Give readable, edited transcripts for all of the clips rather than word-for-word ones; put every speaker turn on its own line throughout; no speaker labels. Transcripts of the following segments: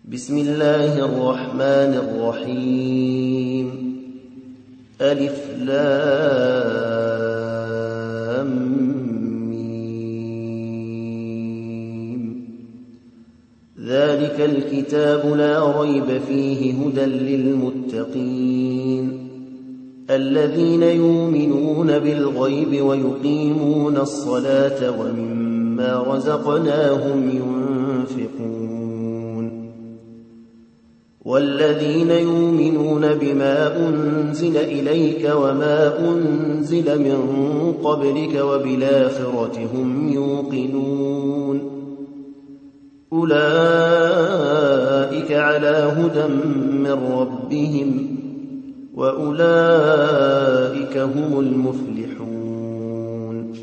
بسم الله الرحمن الرحيم ألف لام ميم ذلك الكتاب لا ريب فيه هدى للمتقين الذين يؤمنون بالغيب ويقيمون الصلاة ومما رزقناهم ينفقون والذين يؤمنون بما أنزل إليك وما أنزل من قبلك وبالآخرة هم يوقنون أولئك على هدى من ربهم وأولئك هم المفلحون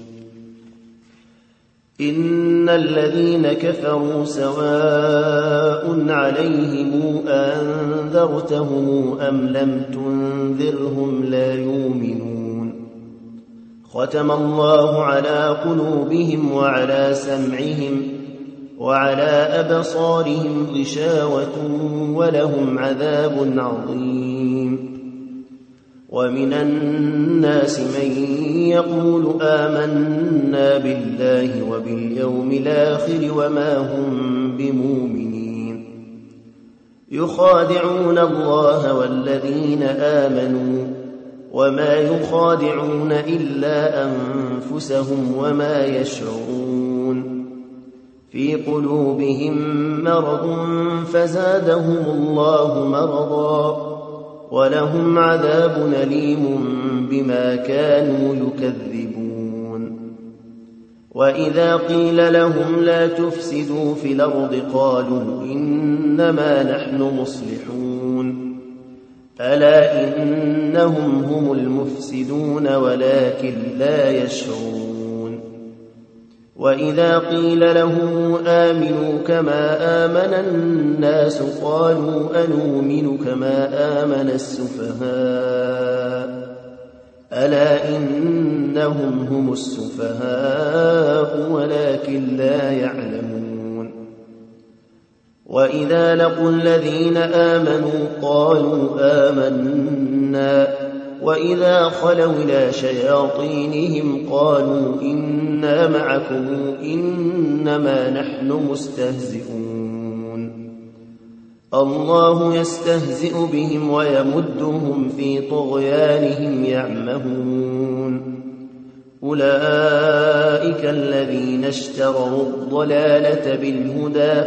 إن الذين كفروا سواء عليهم أنذرتهم أم لم تنذرهم لا يؤمنون ختم الله على قلوبهم وعلى سمعهم وعلى أبصارهم غشاوة ولهم عذاب عظيم ومن الناس من يقول آمنا بالله وباليوم الآخر وما هم بمؤمنين يخادعون الله والذين آمنوا وما يخادعون إلا أنفسهم وما يشعرون في قلوبهم مرض فزادهم الله مرضا ولهم عذاب أليم بما كانوا يكذبون وإذا قيل لهم لا تفسدوا في الأرض قالوا إنما نحن مصلحون ألا إنهم هم المفسدون ولكن لا يشعرون وإذا قيل لهم آمنوا كما آمن الناس قالوا أنؤمن كما آمن السفهاء ألا إنهم هم السفهاء ولكن لا يعلمون وإذا لقوا الذين آمنوا قالوا آمنا وإذا خلوا إلى شياطينهم قالوا إنا معكم إنما نحن مستهزئون الله يستهزئ بهم ويمدهم في طغيانهم يعمهون أولئك الذين اشتروا الضلالة بالهدى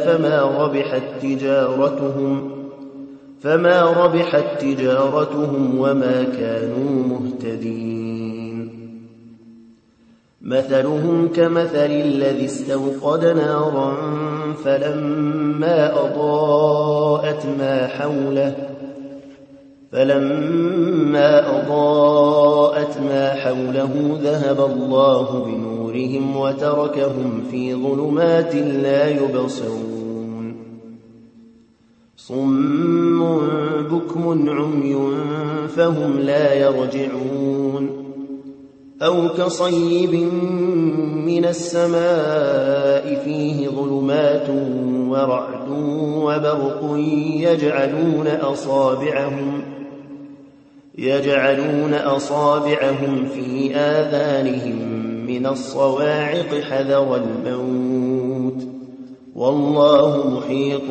فما ربحت تجارتهم وما كانوا مهتدين مثلهم كمثل الذي استوقد نارا فلما أضاءت ما حوله ذهب الله بنورهم وتركهم في ظلمات لا يبصرون صم بكم عمي فهم لا يرجعون أو كصيب من السماء فيه ظلمات ورعد وبرق يجعلون أصابعهم في آذانهم من الصواعق حذر الموت والله محيط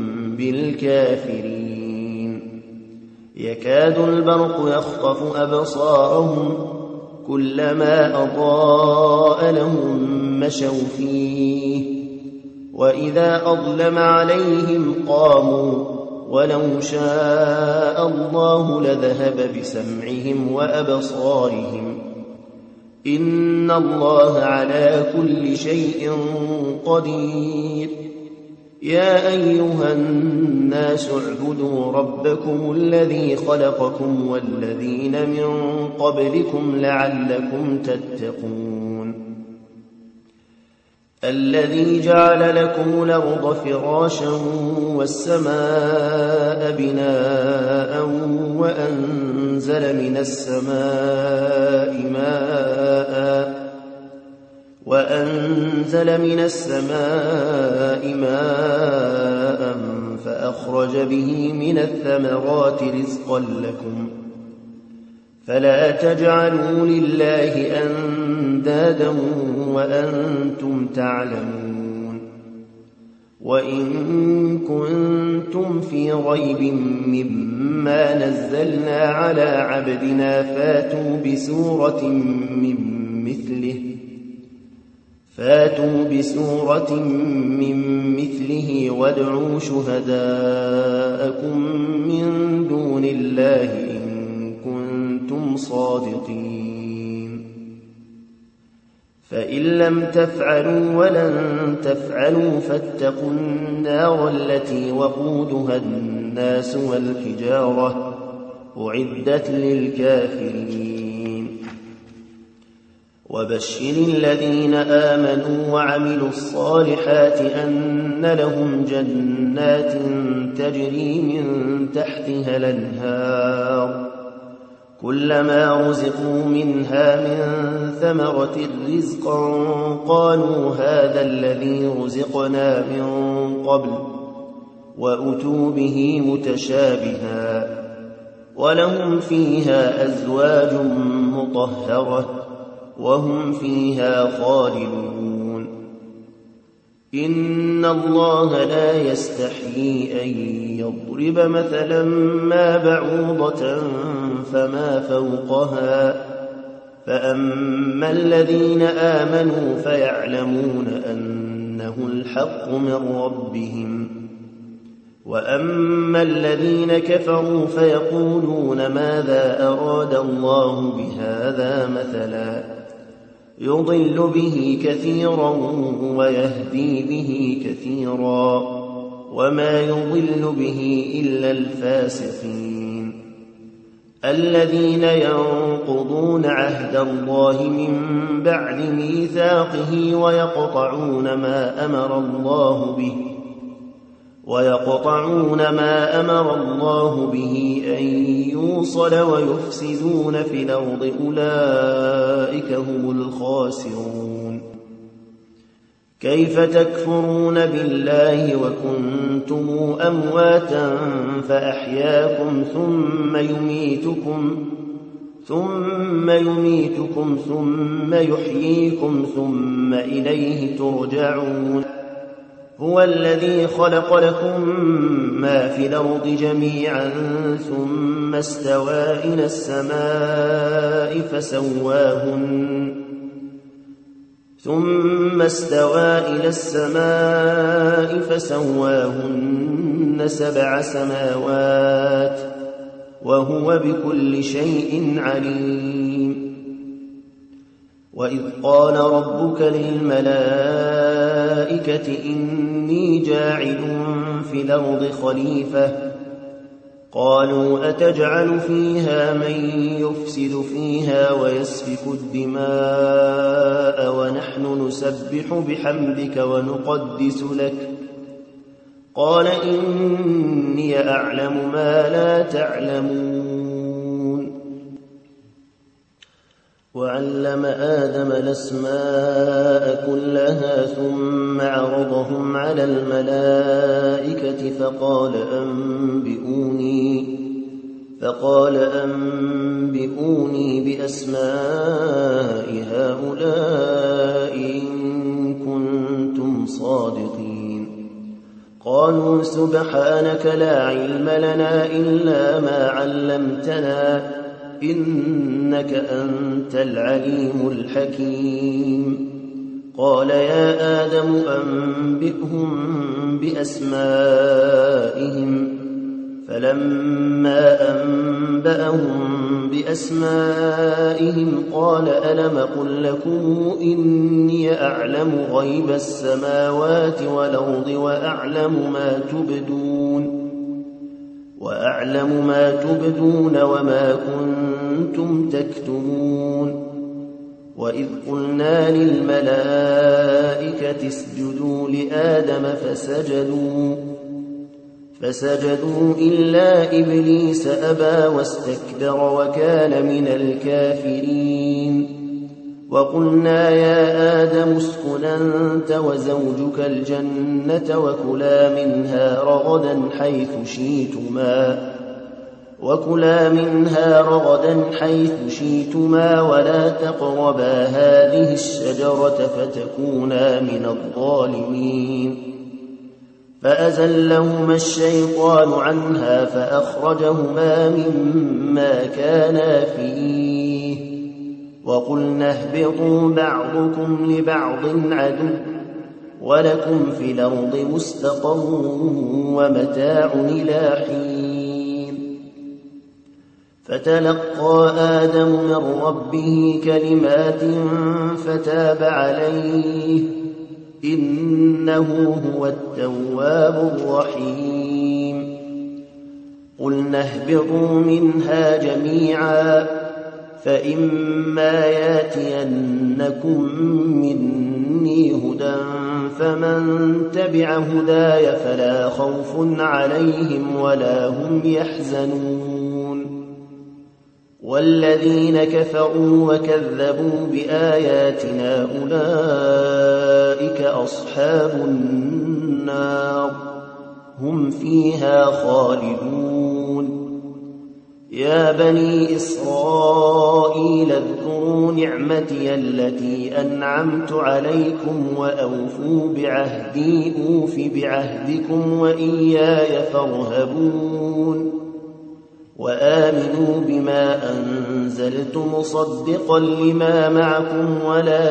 بالكافرين يكاد البرق يخطف أبصارهم كلما أضاء لهم مشوا فيه وإذا أظلم عليهم قاموا ولو شاء الله لذهب بسمعهم وأبصارهم إن الله على كل شيء قدير يا أيها الناس اعبدوا ربكم الذي خلقكم والذين من قبلكم لعلكم تتقون الذي جعل لكم الأرض فراشا والسماء بناء وأنزل من السماء ماء فأخرج به من الثمرات رزقا لكم فلا تجعلوا لله أندادا وأنتم تعلمون وإن كنتم في ريب مما نزلنا على عبدنا فاتوا بسورة من مثله وادعوا شهداءكم من دون الله إن كنتم صادقين فإن لم تفعلوا ولن تفعلوا فاتقوا النار التي وقودها الناس والحجارة أعدت للكافرين وبشر الذين آمنوا وعملوا الصالحات أن لهم جنات تجري من تحتها الأنهار كلما رزقوا منها من ثمرة رزقا قالوا هذا الذي رزقنا من قبل وأتوا به متشابها ولهم فيها أزواج مطهرة وهم فيها خالدون إن الله لا يستحيي أن يضرب مثلا ما بعوضة فما فوقها فأما الذين آمنوا فيعلمون أنه الحق من ربهم وأما الذين كفروا فيقولون ماذا أراد الله بهذا مثلا يضل به كثيرا ويهدي به كثيرا وما يضل به إلا الفاسقين الذين ينقضون عهد الله من بعد ميثاقه ويقطعون ما أمر الله به أن يوصل ويفسدون في الأرض أولئك هم الخاسرون كيف تكفرون بالله وكنتم أمواتا فأحياكم ثم يميتكم ثم يحييكم ثم إليه ترجعون هو الذي خلق لكم ما في الأرض جميعا ثم استوى إلى السماء فسواهن 7 سماوات وهو بكل شيء عليم وإذ قال ربك للملائكة إني جاعل في الأرض خليفة قالوا أتجعل فيها من يفسد فيها ويسفك الدماء ونحن نسبح بحمدك ونقدس لك قال إني أعلم ما لا تعلمون وعلم آدم الأسماء كلها ثم عرضهم على الملائكة فقال أنبئوني بأسماء هؤلاء إن كنتم صادقين قالوا سبحانك لا علم لنا إلا ما علمتنا إنك أنت العليم الحكيم قال يا آدم أنبئهم بأسمائهم فلما أنبأهم بأسمائهم قال ألم قل لكم إني أعلم غيب السماوات والأرض وأعلم ما تبدون وما كنتم تكتمون وإذ قلنا للملائكة اسجدوا لآدم فسجدوا إلا إبليس أبى واستكبر وكان من الكافرين وقلنا يا آدم اسكن أنت وزوجك الجنة وكلا منها رغدا حيث شئتما ولا تقربا هذه الشجرة فتكونا من الظالمين. فأزلهما الشيطان عنها فأخرجهما مما كانا فيه وقلنا اهبطوا بعضكم لبعض عدو ولكم في الأرض مستقر ومتاع إلى حين. فتلقى آدم من ربه كلمات فتاب عليه إنه هو التواب الرحيم. قلنا اهبطوا منها جميعا فإما ياتينكم مني هدى فمن تبع هداي فلا خوف عليهم ولا هم يحزنون. والذين كفروا وكذبوا بآياتنا أولئك أصحاب النار هم فيها خالدون. يا بني إسرائيل اذكروا نعمتي التي أنعمت عليكم وأوفوا بعهدي أوف بعهدكم وإياي فارهبون. وآمنوا بما أنزلت مصدقا لما معكم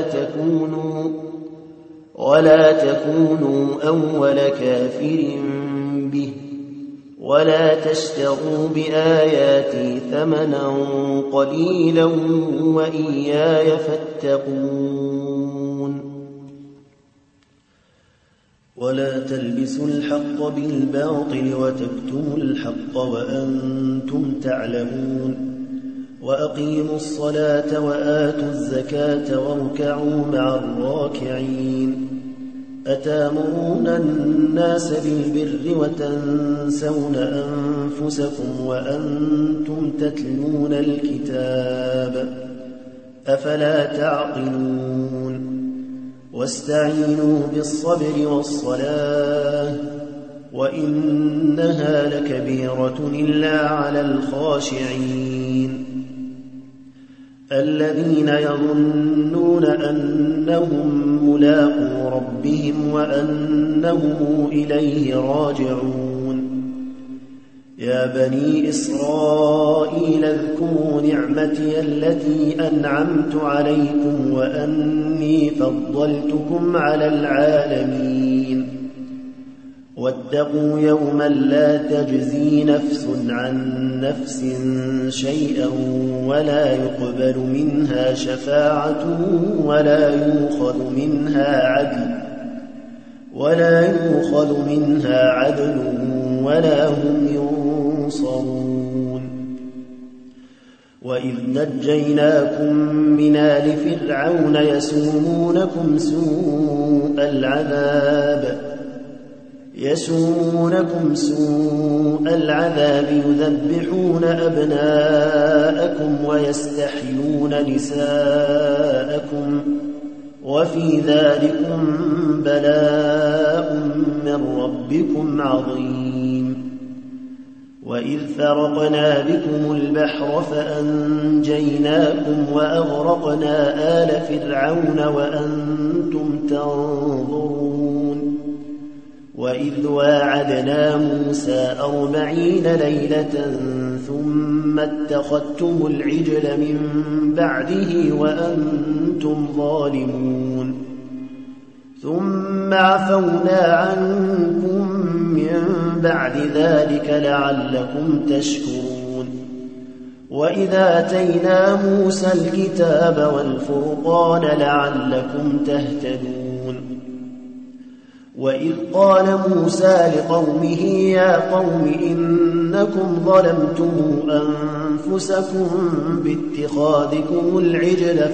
ولا تكونوا أول كافر به ولا تشتروا بآياتي ثمنا قليلا وإياي فاتقون. ولا تلبسوا الحق بالباطل وتكتموا الحق وأنتم تعلمون. وأقيموا الصلاة وآتوا الزكاة واركعوا مع الراكعين. أتامرون الناس بالبر وتنسون أنفسكم وأنتم تتلون الكتاب أفلا تعقلون. واستعينوا بالصبر والصلاة وإنها لكبيرة إلا على الخاشعين الذين يظنون أنهم ملاقو ربهم وأنهم إليه راجعون. يا بني إسرائيل اذكروا نعمتي التي أنعمت عليكم وأني فضلتكم على العالمين. واتقوا يوما لا تجزي نفس عن نفس شيئا ولا يقبل منها شفاعة ولا يؤخذ منها عدل ولا هم ينصرون. وإذ نجيناكم من آل فرعون يسومونكم سوء العذاب يذبحون أبناءكم ويستحيون نساءكم وفي ذلكم بلاء من ربكم عظيم. وإذ فرقنا بكم البحر فأنجيناكم وأغرقنا آل فرعون وأنتم تنظرون. وإذ واعدنا موسى 40 ليلة ثم اتخذتم العجل من بعده وأنتم ظالمون. ثم عفونا عنكم من بعد ذلك لعلكم تشكرون. وإذ آتينا موسى الكتاب والفرقان لعلكم تهتدون. وإذ قال موسى لقومه يا قوم إنكم ظلمتم أنفسكم باتخاذكم العجل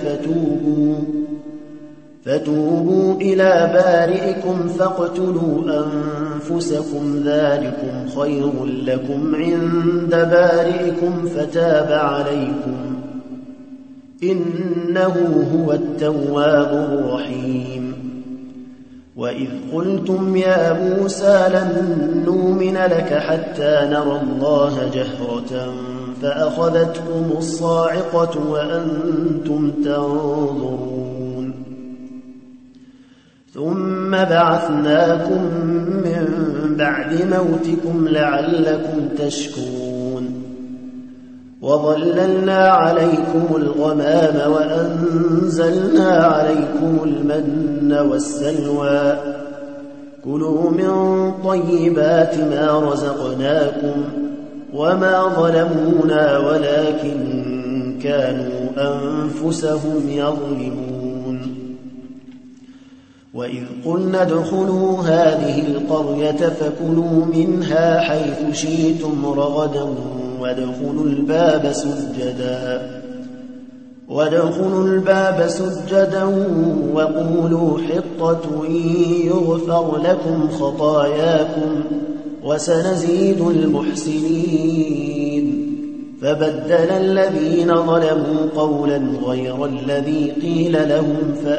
فتوبوا إلى بارئكم فاقتلوا أنفسكم ذلكم خير لكم عند بارئكم فتاب عليكم إنه هو التواب الرحيم وإذ قلتم يا موسى لن نؤمن لك حتى نرى الله جهرة فأخذتكم الصاعقة وأنتم تنظرون ثم بعثناكم من بعد موتكم لعلكم تشكرون وظللنا عليكم الغمام وأنزلنا عليكم المن والسلوى كلوا من طيبات ما رزقناكم وما ظلمونا ولكن كانوا أنفسهم يظلمون وإذ قلنا ادخلوا هذه القرية فكلوا منها حيث شئتم رغدا وادخلوا الباب سجدا وقولوا حطة يغفر لكم خطاياكم وسنزيد المحسنين فبدل الذين ظلموا قولا غير الذي قيل لهم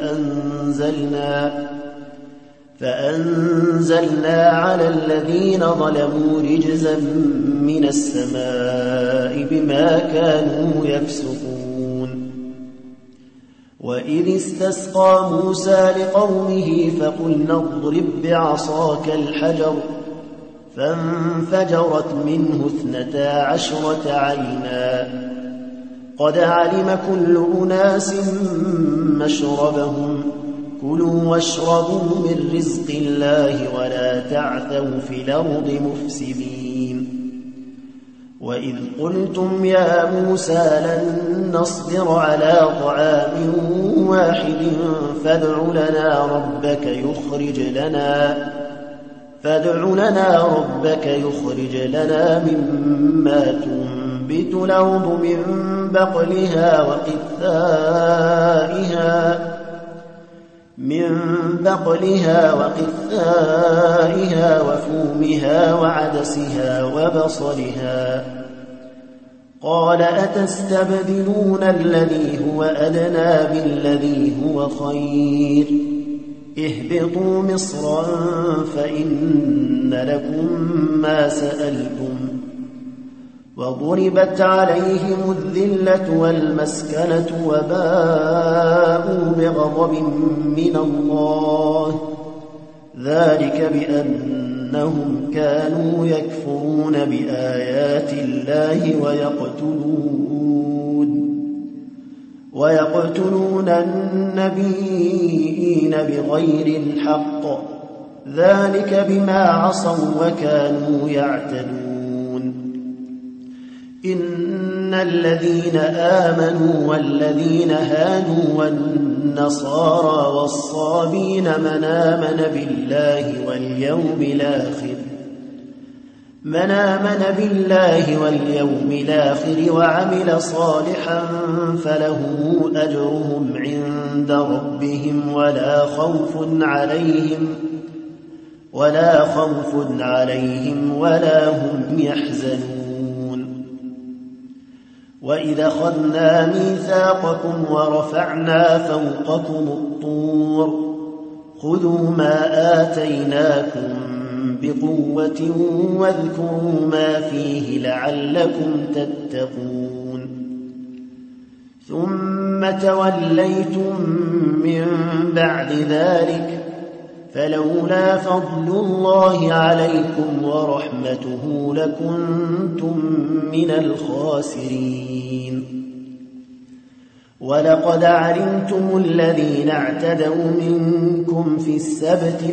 فأنزلنا على الذين ظلموا رجزا من السماء بما كانوا يفسقون وإذ استسقى موسى لقومه فقلنا اضرب بعصاك الحجر فانفجرت منه 12 عينا قد علم كل أناس مشربهم كلوا واشربوا من رزق الله ولا تعثوا في الأرض مفسدين وإذ قلتم يا موسى لن نصبر على طعام واحد فادع لنا ربك يخرج لنا مما تنبت الأرض من بقلها وقثائها وفومها وعدسها وبصلها قال أتستبدلون الذي هو أدنى بالذي هو خير اهبطوا مصرا فإن لكم ما سألتم وضربت عليهم الذلة والمسكنة وباءوا بغضب من الله ذلك بأنهم كانوا يكفرون بآيات الله ويقتلون النبيين بغير الحق ذلك بما عصوا وكانوا يعتدون إن الذين آمنوا والذين هادوا والنصارى والصابين من آمن بالله واليوم الآخر وعمل صالحا فلهم أجرهم عند ربهم ولا خوف عليهم ولا هم يحزنون وإذا أخذنا ميثاقكم ورفعنا فوقكم الطور خذوا ما آتيناكم بقوة واذكروا ما فيه لعلكم تتقون ثم توليتم من بعد ذلك فلولا فضل الله عليكم ورحمته لكنتم من الخاسرين ولقد علمتم الذين اعتدوا منكم في السبت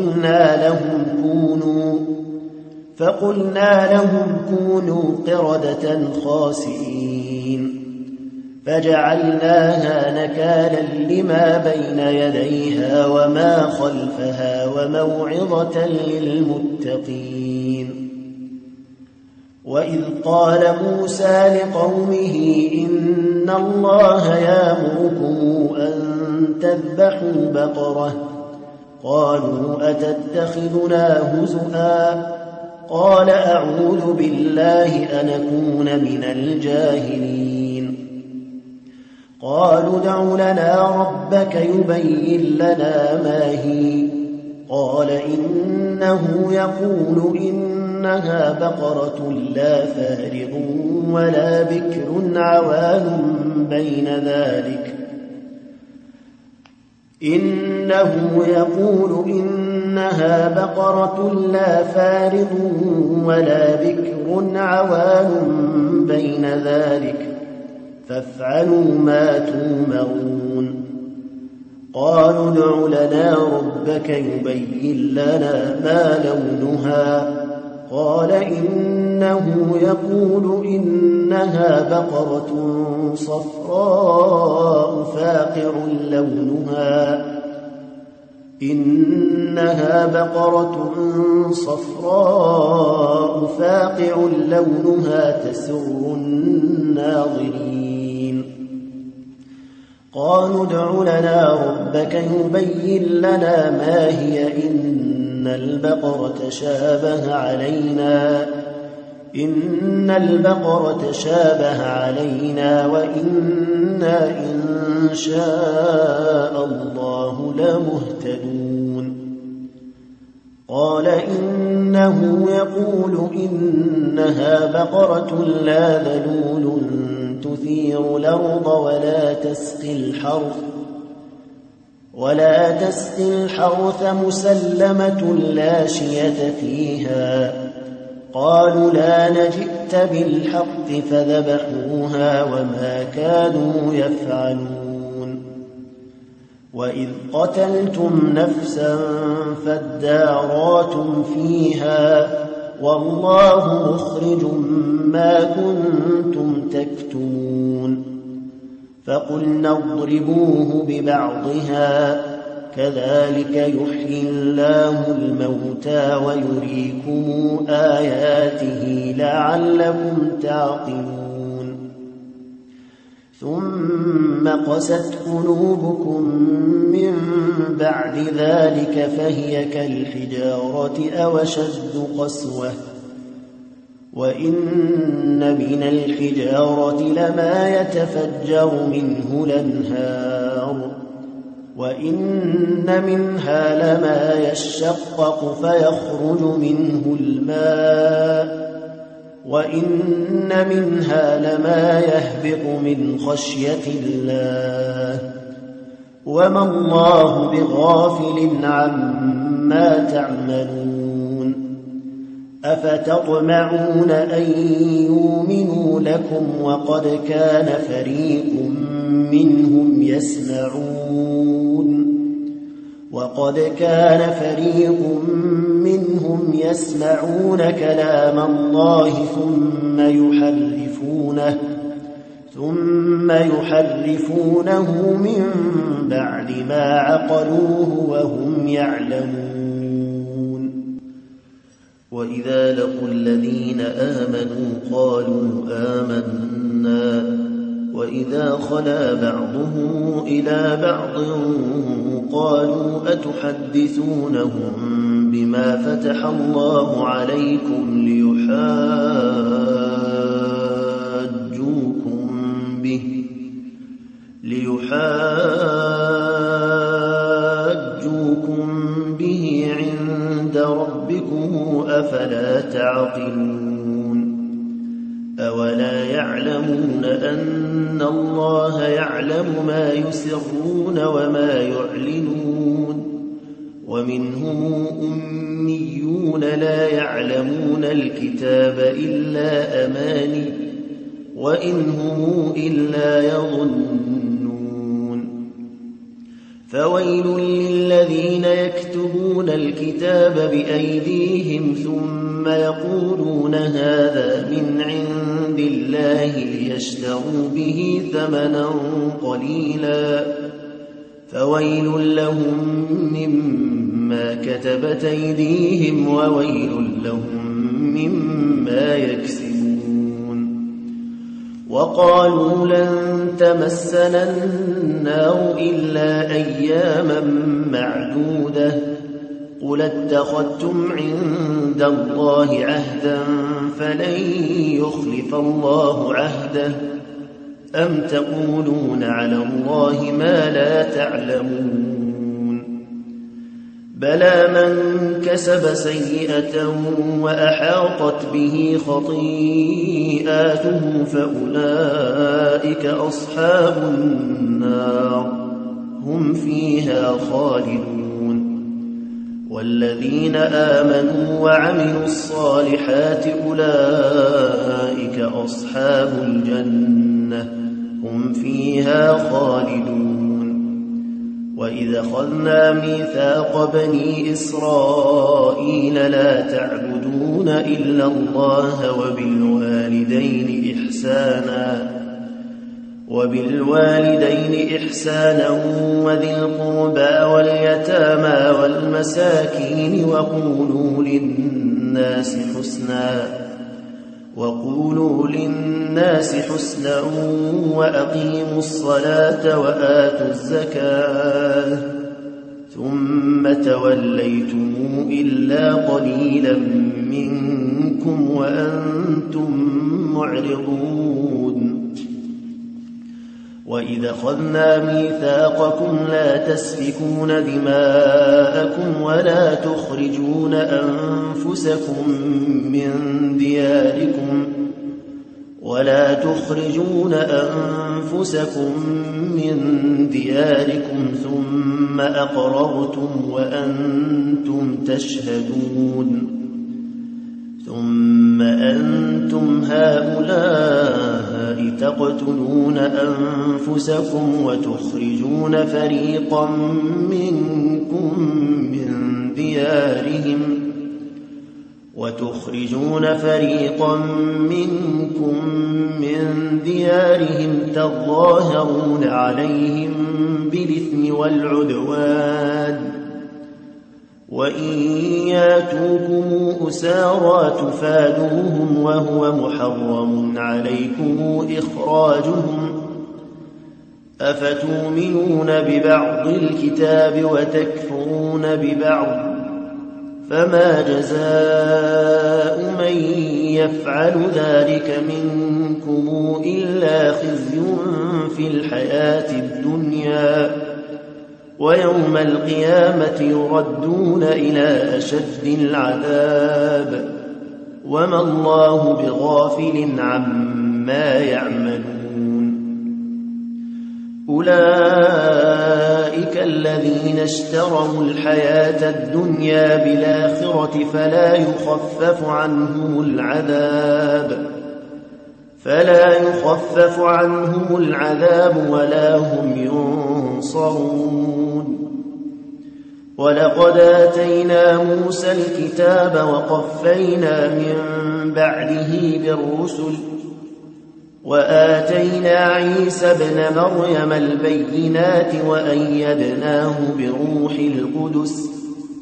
فقلنا لهم كونوا قردة خاسئين فجعلناها نكالا لما بين يديها وما خلفها وموعظة للمتقين وإذ قال موسى لقومه إن الله يأمركم أن تذبحوا بقرة قالوا أتتخذنا هزؤا قال أعوذ بالله أن أكون من الجاهلين قالوا ادع لنا ربك يبين لنا ما هي قال إنه يقول إنها بقرة لا فارض ولا بكر عوان بين ذلك إنه يقول إنها بقرة لا فارض ولا بكر عوان بين ذلك فافعلوا ما تومرون قالوا ادع لنا ربك يبين لنا ما لونها قال إنه يقول إنها بقرة صفراء فاقع لونها تسر الناظرين قالوا ادع لنا ربك يبين لنا ما هي إن البقرة شابه علينا وإنا إن شاء الله لمهتدون قال إنه يقول إنها بقرة لا ذلول تثير الأرض ولا تسقي الحرث مسلمة لا شية فيها قالوا لا نجئت بالحق فذبحوها وما كانوا يفعلون وإذ قتلتم نفسا فادارأتم فيها والله مخرج ما كنتم تكتمون فقلنا اضربوه ببعضها كذلك يحيي الله الموتى ويريكم آياته لعلكم تعقلون ثم قست قلوبكم من بعد ذلك فهي كالحجارة أو أشد قسوة وإن من الحجارة لما يتفجر منه الأنهار وإن منها لما يشقق فيخرج منه الماء وإن منها لما يهبط من خشية الله وما الله بغافل عما تعملون أفتطمعون أن يؤمنوا لكم وقد كان فريق منهم يسمعون كلام الله ثم يحرفونه من بعد ما عقلوه وهم يعلمون وإذا لقوا الذين آمنوا قالوا آمنا وإذا خلا بعضهم إلى بعض قالوا أتحدثونهم بما فتح الله عليكم ليحاجوكم به عند ربكم أفلا تعقلون أولا يعلمون أن الله يعلم ما يسرون وما يعلنون ومنهم أميون لا يعلمون الكتاب إلا أماني وإن هم إلا يظنون فويل للذين يكتبون الكتاب بأيديهم ثم يقولون هذا من عند الله ليشتروا به ثمنا قليلا فويل لهم مما كتبت أيديهم وويل لهم مما يكسبون وقالوا لن تمسنا النار إلا أياما معدودة قل اتخذتم عند الله عهدا فلن يخلف الله عهده أم تقولون على الله ما لا تعلمون بلى من كسب سيئة وأحاطت به خطيئاته فأولئك أصحاب النار هم فيها خالدون والذين آمنوا وعملوا الصالحات أولئك أصحاب الجنة هم فيها خالدون وإذا أخذنا ميثاق بني إسرائيل لا تعبدون إلا الله وبالوالدين إحسانا وذي القربى واليتامى والمساكين وقولوا للناس حسنا وأقيموا الصلاة وآتوا الزكاة ثم توليتم إلا قليلا منكم وأنتم معرضون وإذا أخذنا ميثاقكم لا تسفكون دماءكم ولا تخرجون أنفسكم من دياركم ثم أقررتم وأنتم تشهدون ثم أنتم هؤلاء تقتلون أنفسكم وتخرجون فريقا منكم من ديارهم تظاهرون عليهم بالإثم والعدوان وإن ياتوكم أسارى تفادوهم وهو محرم عليكم إخراجهم أفتؤمنون ببعض الكتاب وتكفرون ببعض فما جزاء من يفعل ذلك منكم إلا خزي في الحياة الدنيا ويوم القيامة يردون إلى أشد العذاب وما الله بغافل عما يعملون أولئك الذين اشتروا الحياة الدنيا بالآخرة فلا يخفف عنهم العذاب ولا هم ينصرون ولقد آتينا موسى الكتاب وقفينا من بعده بالرسل وآتينا عيسى ابن مريم البينات وأيدناه بروح القدس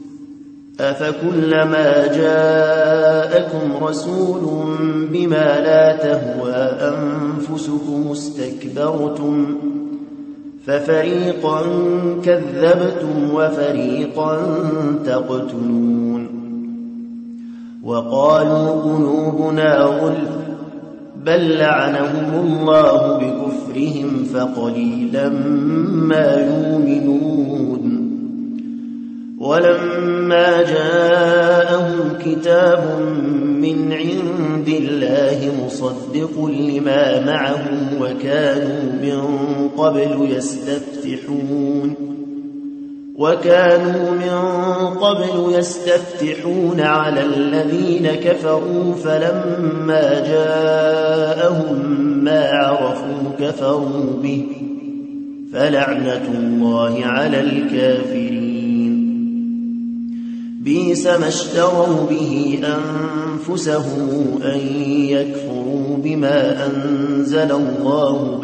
أفكلما جاءكم رسول بما لا تهوى أنفسكم استكبرتم ففريقا كذبتم وفريقا تقتلون وقالوا قلوبنا غلف بل لعنهم الله بكفرهم فقليلا ما يؤمنون ولما جاءهم كتاب من عند الله مصدق لما معهم وكانوا من قبل يستفتحون على الذين كفروا فلما جاءهم ما عرفوا كفروا به فلعنة الله على الكافرين بئس ما اشتروا به أنفسهم أن يكفروا بما أنزل الله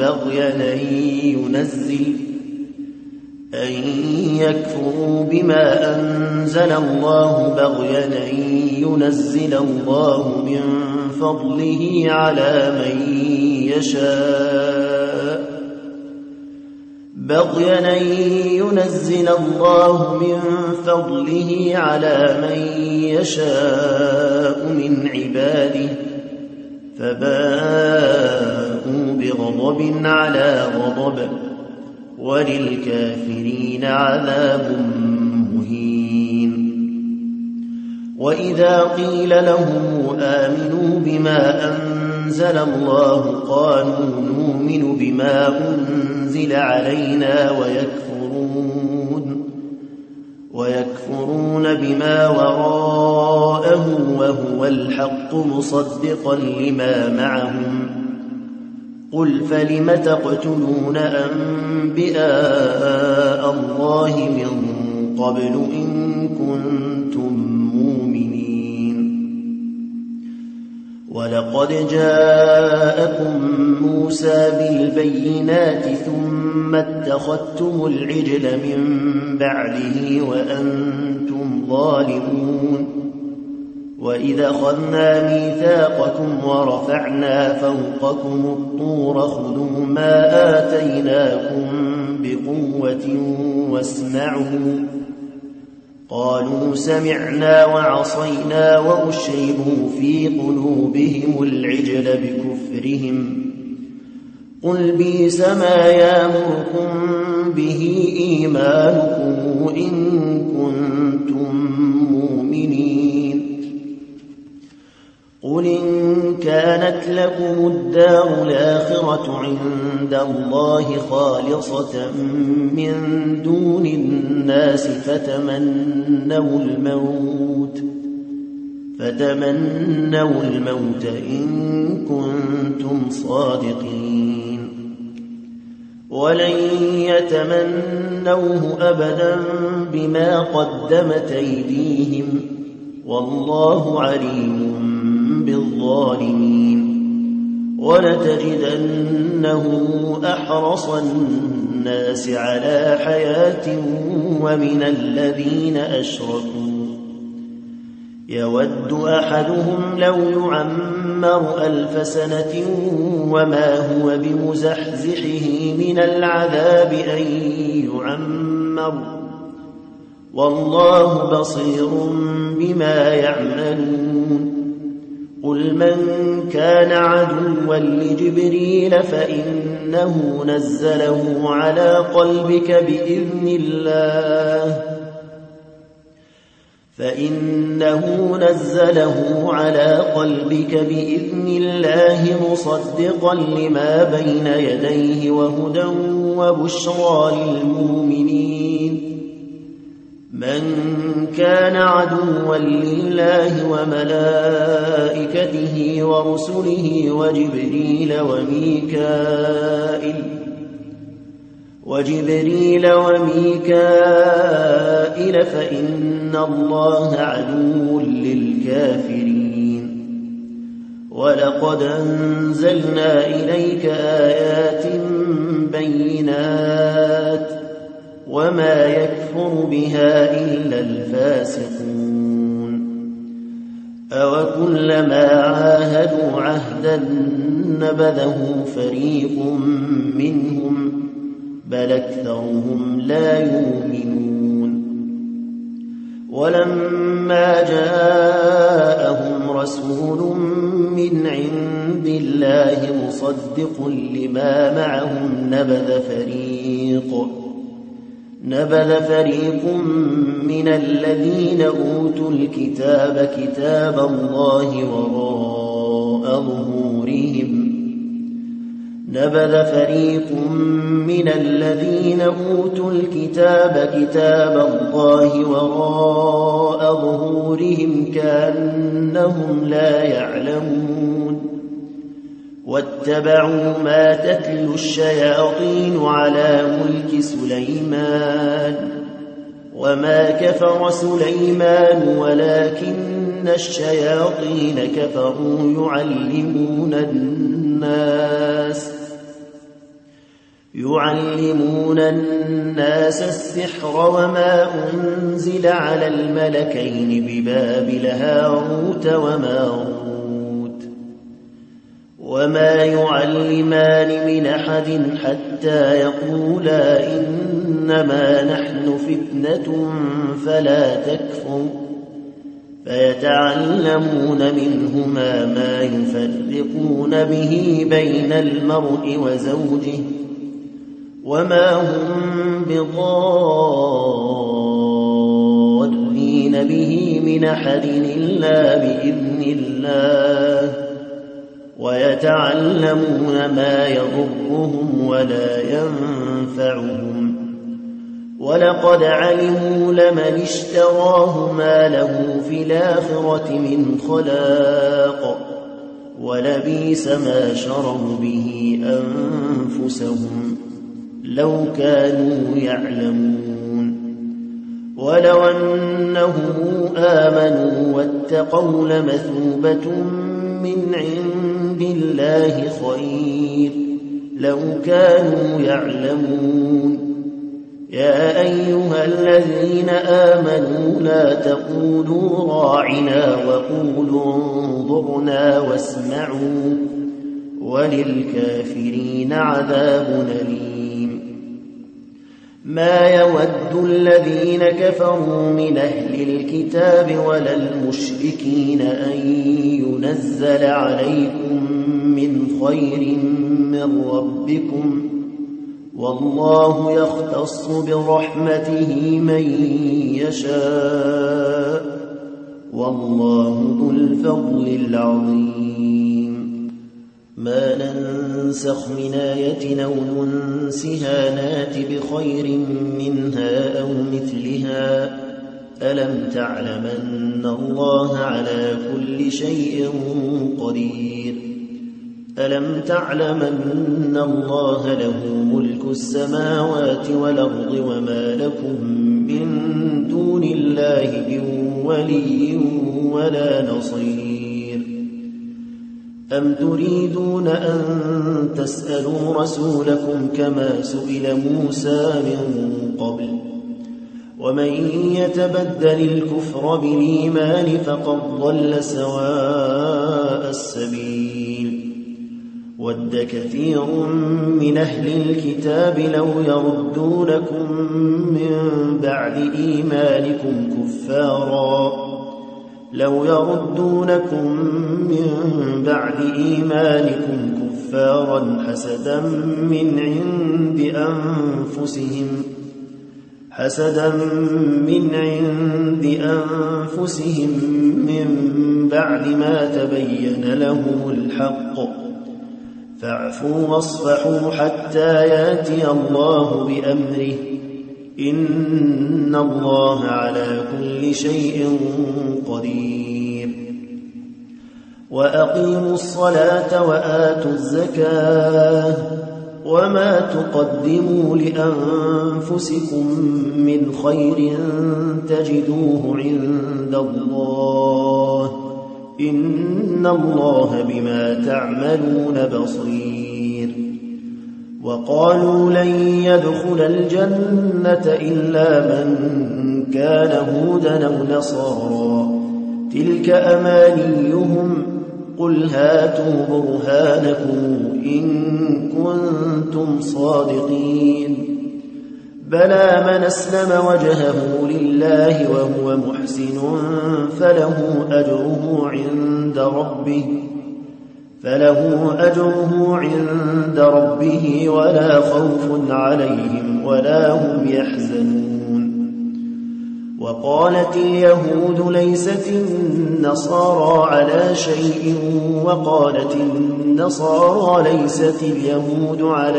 بغيا أن ينزل الله من فضله على من يشاء من عباده فباءوا بغضب على غضب وللكافرين عذاب مهين. وإذا قيل لهم آمنوا بما أنزل الله قالوا نؤمن بما أنزل علينا ويكفرون بما وراءه وهو الحق مصدقا لما معهم. قل فلم تقتلون أنبياء الله من قبل إن كنتم مؤمنين؟ ولقد جاءكم موسى بالبينات ثم اتخذتم العجل من بعده وأنتم ظالمون. وإذا أخذنا ميثاقكم ورفعنا فوقكم الطور خذوا ما آتيناكم بقوة واسمعوا. قالوا سمعنا وعصينا وأشربوا في قلوبهم العجل بكفرهم. قل بئس ما يأمركم به إيمانكم إن كنتم مؤمنين. قل إن كانت لكم الدار الآخرة عند الله خالصة من دون الناس فتمنوا الموت إن كنتم صادقين. ولن يتمنوه أبدا بما قدمت أيديهم والله عليم بالظالمين. ولتجدنه أحرص الناس على حياة ومن الذين أشركوا يود أحدهم لو يعمر 1000 سنة وما هو بمزحزحه من العذاب أن يعمر والله بصير بما يعملون. قل من كان عدوا لجبريل فإنه نزله على قلبك بإذن الله مصدقا لما بين يديه وهدى وبشرى للمؤمنين. من كان عدوا لله وملائكته ورسله وجبريل وميكائيل فإن الله عدو للكافرين. ولقد أنزلنا إليك آيات بينات وما يكفر بها إلا الفاسقون. أوكلما عاهدوا عهدا نبذه فريق منهم بل أكثرهم لا يؤمنون. ولما جاءهم رسول من عند الله مصدق لما معهم نبذ فريق من الذين أوتوا الكتاب كتاب الله وراء ظهورهم كأنهم لا يعلمون. واتبعوا ما تتلو الشياطين على ملك سليمان وما كفر سليمان ولكن الشياطين كفروا يعلمون الناس السحر وما أنزل على الملكين ببابل هاروت وماروت وما يعلمان من أحد حتى يقولا إنما نحن فتنة فلا تكفر فيتعلمون منهما ما يفرقون به بين المرء وزوجه وما هم بضارين به من أحد إلا بإذن الله ويتعلمون ما يضرهم ولا ينفعهم ولقد علموا لمن اشتراه ما له في الآخرة من خلاق ولبئس ما شروا به أنفسهم لو كانوا يعلمون ولو أنهم آمنوا واتقوا لمثوبة من عند الله خير لو كانوا يعلمون يا أيها الذين آمنوا لا تقولوا راعنا وقولوا انظرنا واسمعوا وللكافرين عذاب أليم ما يود الذين كفروا من أهل الكتاب ولا المشركين أن ينزل عليكم من خير من ربكم والله يختص برحمته من يشاء والله ذو الفضل العظيم ما ننسخ من آية أو ننسها نات بخير منها أو مثلها ألم تعلم أن الله على كل شيء قدير ألم تعلم أن الله له ملك السماوات والأرض وما لكم من دون الله من ولي ولا نصير أم تريدون أن تسألوا رسولكم كما سئل موسى من قبل ومن يتبدل الكفر بالإيمان فقد ضل سواء السبيل ود كثير من أهل الكتاب لو يردونكم من بعد إيمانكم كفارا حسدا من عند أنفسهم من بعد ما تبين لهم الحق فاعفوا واصفحوا حتى يأتي الله بأمره إن الله على كل شيء قدير وأقيموا الصلاة وآتوا الزكاة وما تقدموا لأنفسكم من خير تجدوه عند الله إن الله بما تعملون بصير وقالوا لن يدخل الجنة إلا من كان هودا أو نصارى تلك أمانيهم قل هاتوا برهانكم إن كنتم صادقين بلى من أسلم وجهه لله وهو محسن فله أجره عند ربه ولا خوف عليهم ولا هم يحزنون وقالت اليهود ليست النصارى على شيء وقالت النصارى ليست اليهود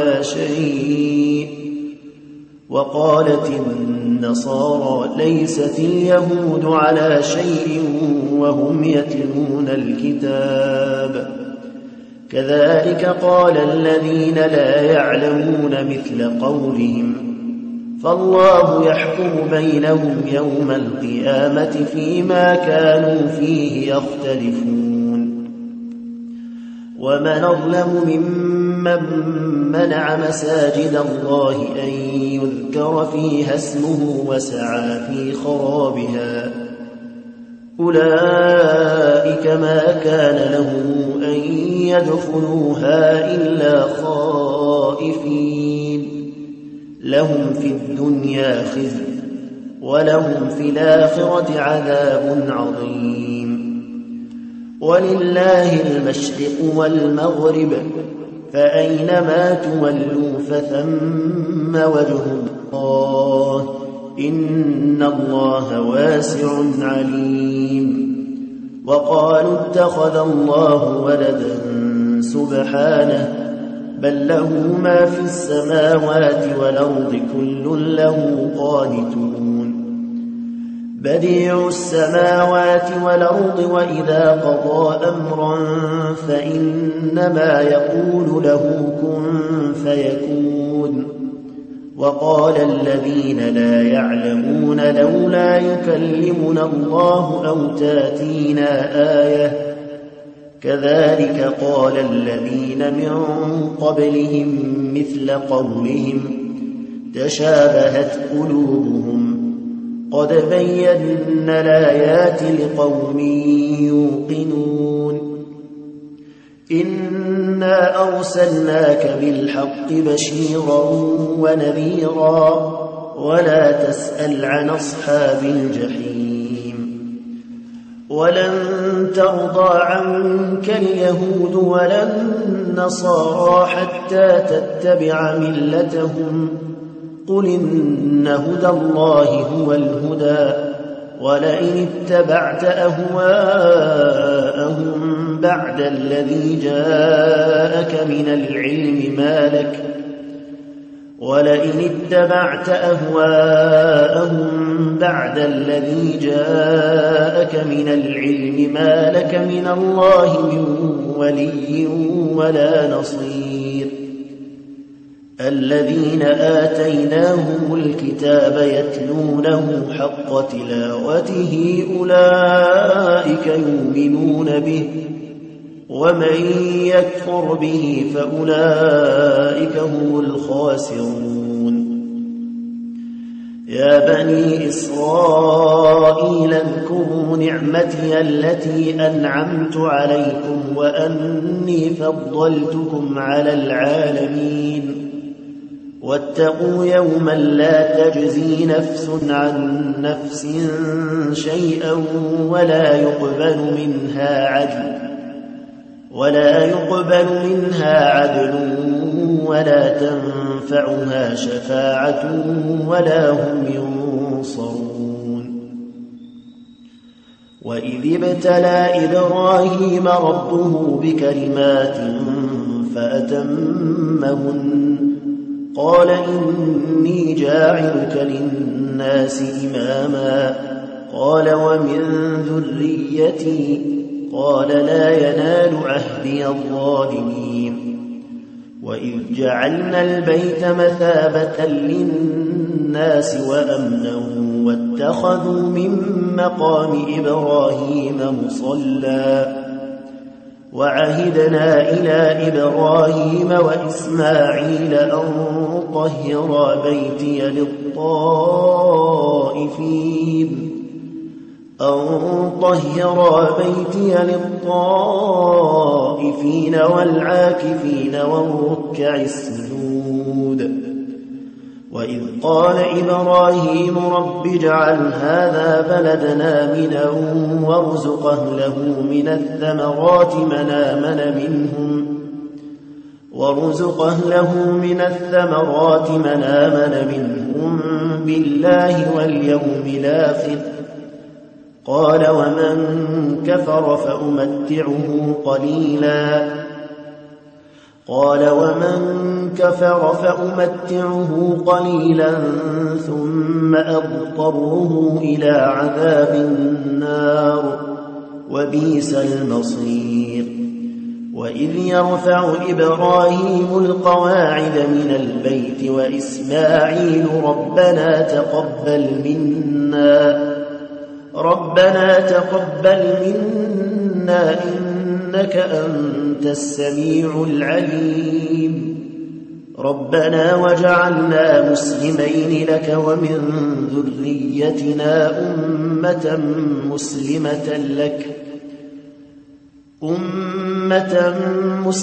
على شيء وهم يتلون الكتاب كذلك قال الذين لا يعلمون مثل قولهم فالله يحكم بينهم يوم القيامة فيما كانوا فيه يختلفون ومن أظلم ممن منع مساجد الله أن يذكر فيها اسمه وسعى في خرابها أولئك ما كان لهم أن يدخلوها إلا خائفين لهم في الدنيا خزي ولهم في الآخرة عذاب عظيم. ولله المشرق والمغرب فأينما تولوا فثم وجه الله إن الله واسع عليم. وقالوا اتخذ الله ولدا سبحانه بل له ما في السماوات والأرض كل له قانتون. بديع السماوات والأرض وإذا قضى أمرا فإنما يقول له كن فيكون. وقال الذين لا يعلمون لولا يكلمنا الله أو تاتينا آية كذلك قال الذين من قبلهم مثل قولهم تشابهت قلوبهم قد بينا الآيات لقوم يوقنون. إنا أرسلناك بالحق بشيرا ونذيرا ولا تسأل عن أصحاب الجحيم. ولن ترضى عنك اليهود ولا النصارى حتى تتبع ملتهم قل إن هدى الله هو الهدى ولئن اتبعت أهواءهم بعد الذي جاءك من العلم ما لك من الله من ولي ولا نصير. الذين آتيناهم الكتاب يتلونه حق تلاوته أولئك يؤمنون به ومن يكفر به فأولئك هم الخاسرون. يا بني إسرائيل اذكروا نعمتي التي أنعمت عليكم وأني فضلتكم على العالمين. واتقوا يوما لا تجزي نفس عن نفس شيئا ولا يقبل منها عدل ولا تنفعها شفاعة ولا هم ينصرون. وإذ ابتلى إبراهيم ربه بكلمات فأتمهن قال إني جاعلك للناس إماما قال ومن ذريتي قال لا ينال عهدي الظالمين. وإذ جعلنا البيت مثابة للناس وأمنا واتخذوا من مقام إبراهيم مصلى وعهدنا إلى إبراهيم وإسماعيل أن طهر بيتي للطائفين والعاكفين والركع السجود. وإذ قال إبراهيم رب اجعل هذا بلدنا آمنا وارزق أهله من الثمرات من آمن منهم بالله واليوم الآخر قال ومن كفر فأمتعه قليلا ثم أضطره إلى عذاب النار وبئس المصير. وإذ يرفع إبراهيم القواعد من البيت وإسماعيل ربنا تقبل منا إنك أنت السميع العليم. ربنا وجعلنا مسلمين لك ومن ذريتنا أمة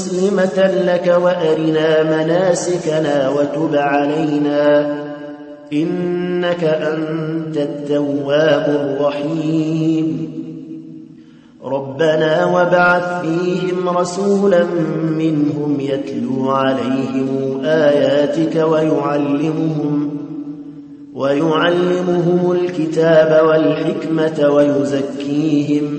مسلمة لك وأرنا مناسكنا وتب علينا إنك أنت التواب الرحيم ربنا وابعث فيهم رسولا منهم يتلو عليهم آياتك ويعلمهم الكتاب والحكمة ويزكيهم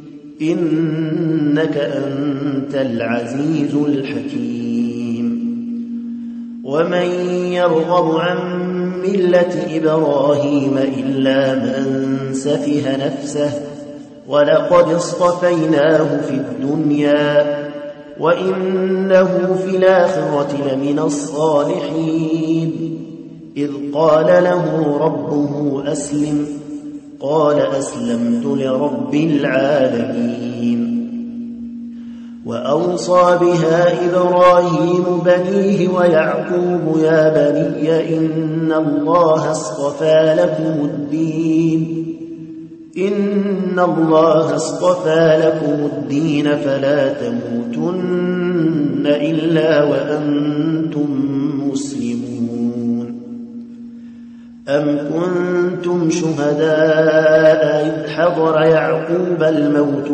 إنك أنت العزيز الحكيم ومن يرغب عن ملة إبراهيم إلا من سفه نفسه ولقد اصطفيناه في الدنيا وإنه في الآخرة لمن الصالحين إذ قال له ربه أسلم قال أسلمت لرب العالمين وأوصى بها إبراهيم بنيه ويعقوب يا بني إن الله اصطفى لكم الدين فلا تموتن إلا وأنتم مسلمون أم كنتم شهداء إذ حضر يعقوب الموت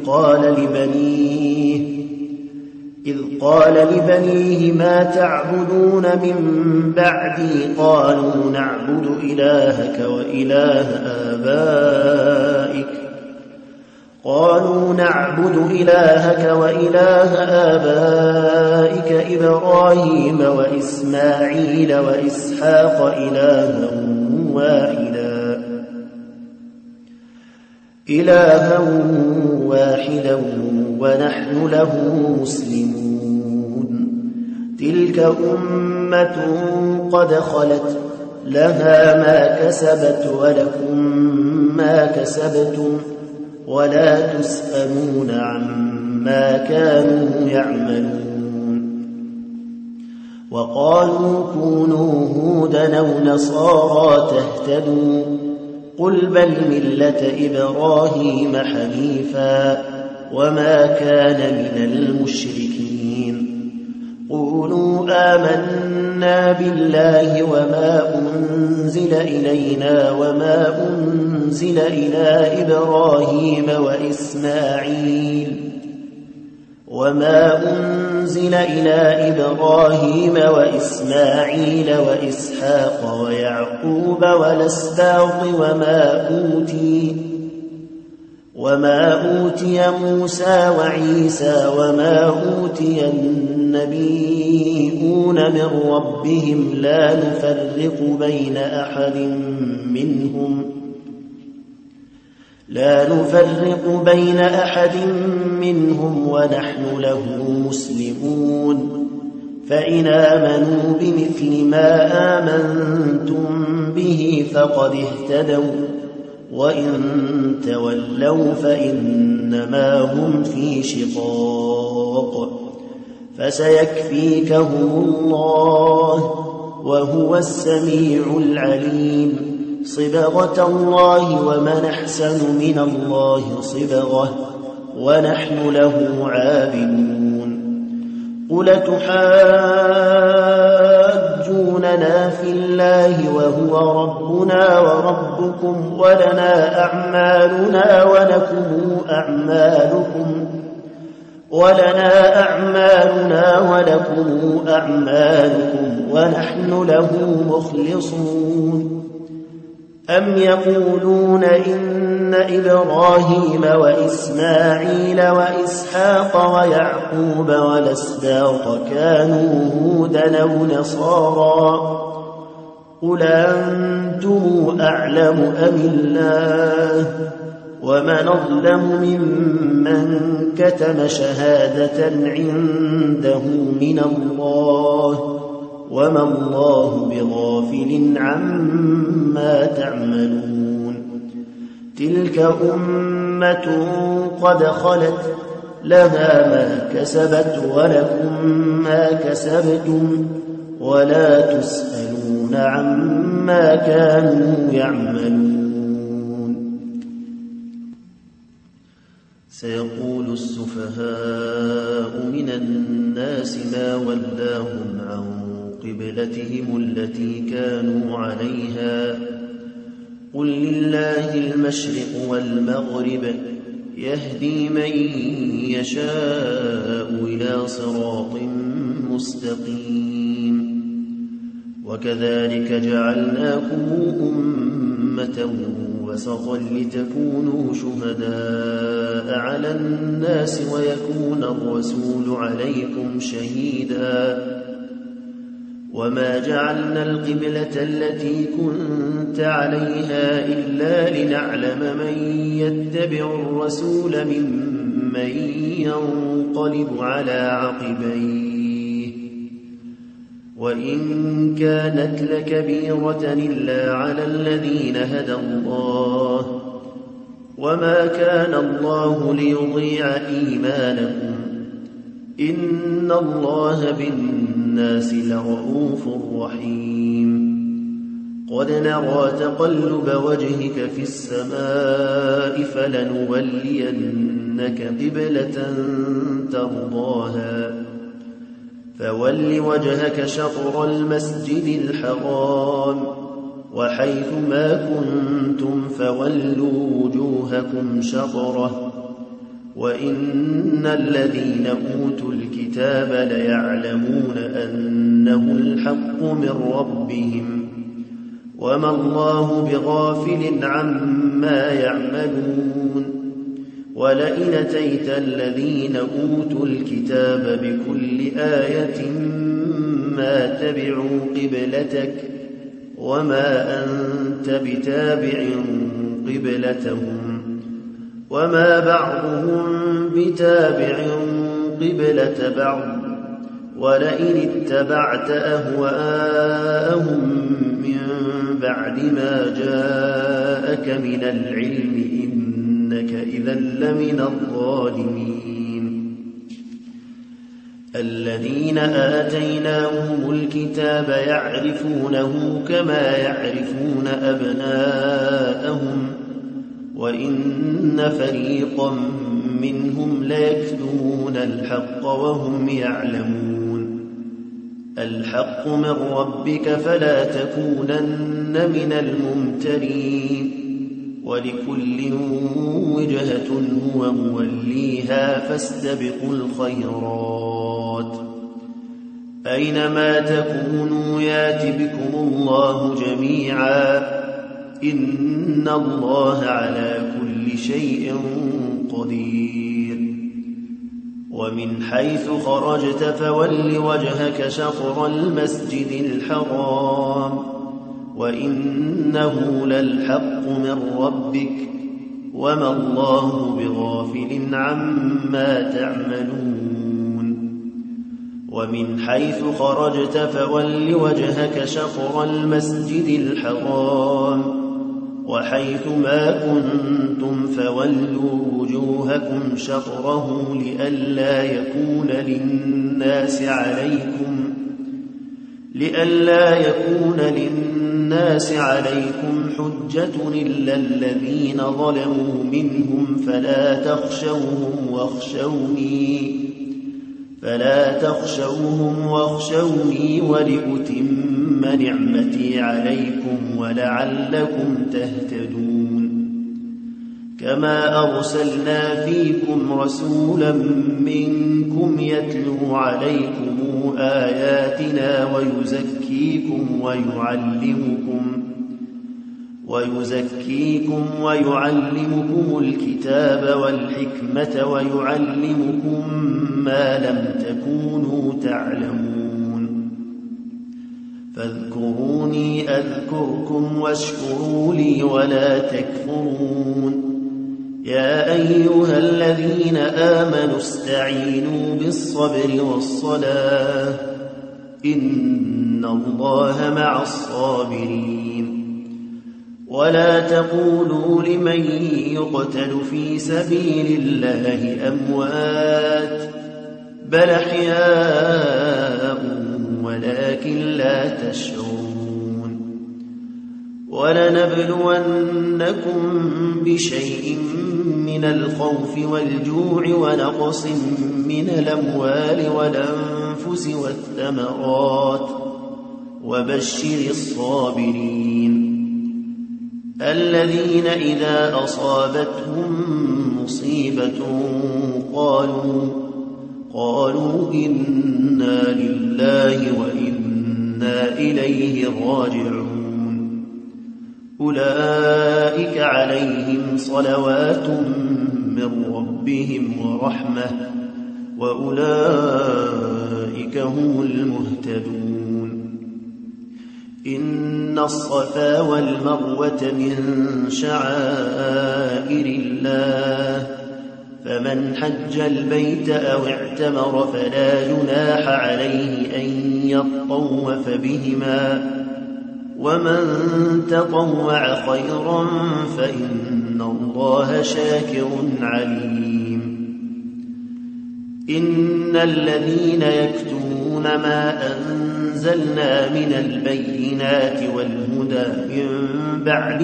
إذ قال لبنيه ما تعبدون من بعدي قالوا نعبد إلهك وإله آبائك إبراهيم وإسماعيل وإسحاق إلها واحدا ونحن له مسلمون تلك أمة قد خلت لها ما كسبت ولكم ما كسبتم ولا تسألون عما كانوا يعملون وقالوا كونوا هودا أو نصارى تهتدوا قل بل ملة إبراهيم حنيفا وما كان من المشركين قولوا آمنا بالله وما أنزل إلينا وما أنزل إلى إبراهيم وإسماعيل وإسحاق ويعقوب والأسباط وما أوتي موسى وعيسى وما أوتي النبيون من ربهم لا نفرق بين أحد منهم ونحن له مسلمون فإن آمنوا بمثل ما آمنتم به فقد اهتدوا وإن تولوا فإنما هم في شقاق فسيكفيكهم الله وهو السميع العليم صبغة الله ومن أحسن من الله صبغة ونحن له عابدون قل تحاجوننا في الله وهو ربنا وربكم ولنا أعمالنا ولكم أعمالكم ونحن له مخلصون أم يقولون إن إبراهيم وإسماعيل وإسحاق ويعقوب والأسباط كانوا هودا أو نصارى قل أنتم أعلم أم الله ومن أظلم ممن كتم شهادة عنده من الله وما الله بغافل عما تعملون تلك أمة قد خلت لها ما كسبت ولكم ما كسبتم ولا تسألون عما كانوا يعملون سيقول السفهاء من الناس ما ولاهم عن قبلتهم التي كانوا عليها قل لله المشرق والمغرب يهدي من يشاء إلى صراط مستقيم وكذلك جعلناكم أمة وسطا لتكونوا شهداء على الناس ويكون الرسول عليكم شهيدا وما جعلنا القبلة التي كنت عليها إلا لنعلم من يتبع الرسول ممن ينقلب على عقبيه وإن كانت لكبيرة إلا على الذين هدى الله وما كان الله ليضيع إيمانكم إن الله بالناس لرؤوف رحيم قد نرى تقلب وجهك في السماء فلنولينك قبلة ترضاها فول وجهك شطر المسجد الحرام وحيث ما كنتم فولوا وجوهكم شطره وإن الذين أوتوا الكتاب ليعلمون أنه الحق من ربهم وما الله بغافل عما يعملون ولئن أتيت الذين أوتوا الكتاب بكل آية ما تبعوا قبلتك وما أنت بتابع قبلتهم وما بعضهم بتابع قبلة بعض ولئن اتبعت أهواءهم من بعد ما جاءك من العلم إنك إذا لمن الظالمين الذين آتيناهم الكتاب يعرفونه كما يعرفون أبناءهم وإن فريقا منهم ليكتمون الحق وهم يعلمون الحق من ربك فلا تكونن من الممترين ولكل وجهة هو موليها فاستبقوا الخيرات أينما تكونوا يات بكم الله جميعا إن الله على كل شيء قدير ومن حيث خرجت فول وجهك شطر المسجد الحرام وإنه للحق من ربك وما الله بغافل عما تعملون ومن حيث خرجت فول وجهك شطر المسجد الحرام وحيث ما كنتم فولوا وجوهكم شطره لئلا يكون للناس عليكم حجة إلا الذين ظلموا منهم فلا تخشوهم واخشوني ولأتم نعمتي عليكم ولعلكم تهتدون كما أرسلنا فيكم رسولا منكم يتلو عليكم آياتنا ويزكيكم ويعلمكم الكتاب والحكمة ويعلمكم ما لم تكونوا تعلمون فاذكروني أذكركم واشكروا لي ولا تكفرون يا أيها الذين آمنوا استعينوا بالصبر والصلاة إن الله مع الصابرين ولا تقولوا لمن يقتل في سبيل الله أموات بل أحياء ولكن لا تشعرون ولنبلونكم بشيء من الخوف والجوع ونقص من الأموال والأنفس والثمرات وبشر الصابرين الذين إذا أصابتهم مصيبة قالوا إنا لله وإنا إليه راجعون أولئك عليهم صلوات من ربهم ورحمة وأولئك هم المهتدون إن الصفا والمروة من شعائر الله فمن حج البيت أو اعتمر فلا جناح عليه أن يطوف بهما ومن تطوع خيرا فإن الله شاكر عليم إن الذين يكتمون ما أنزلنا من البينات والهدى من بعد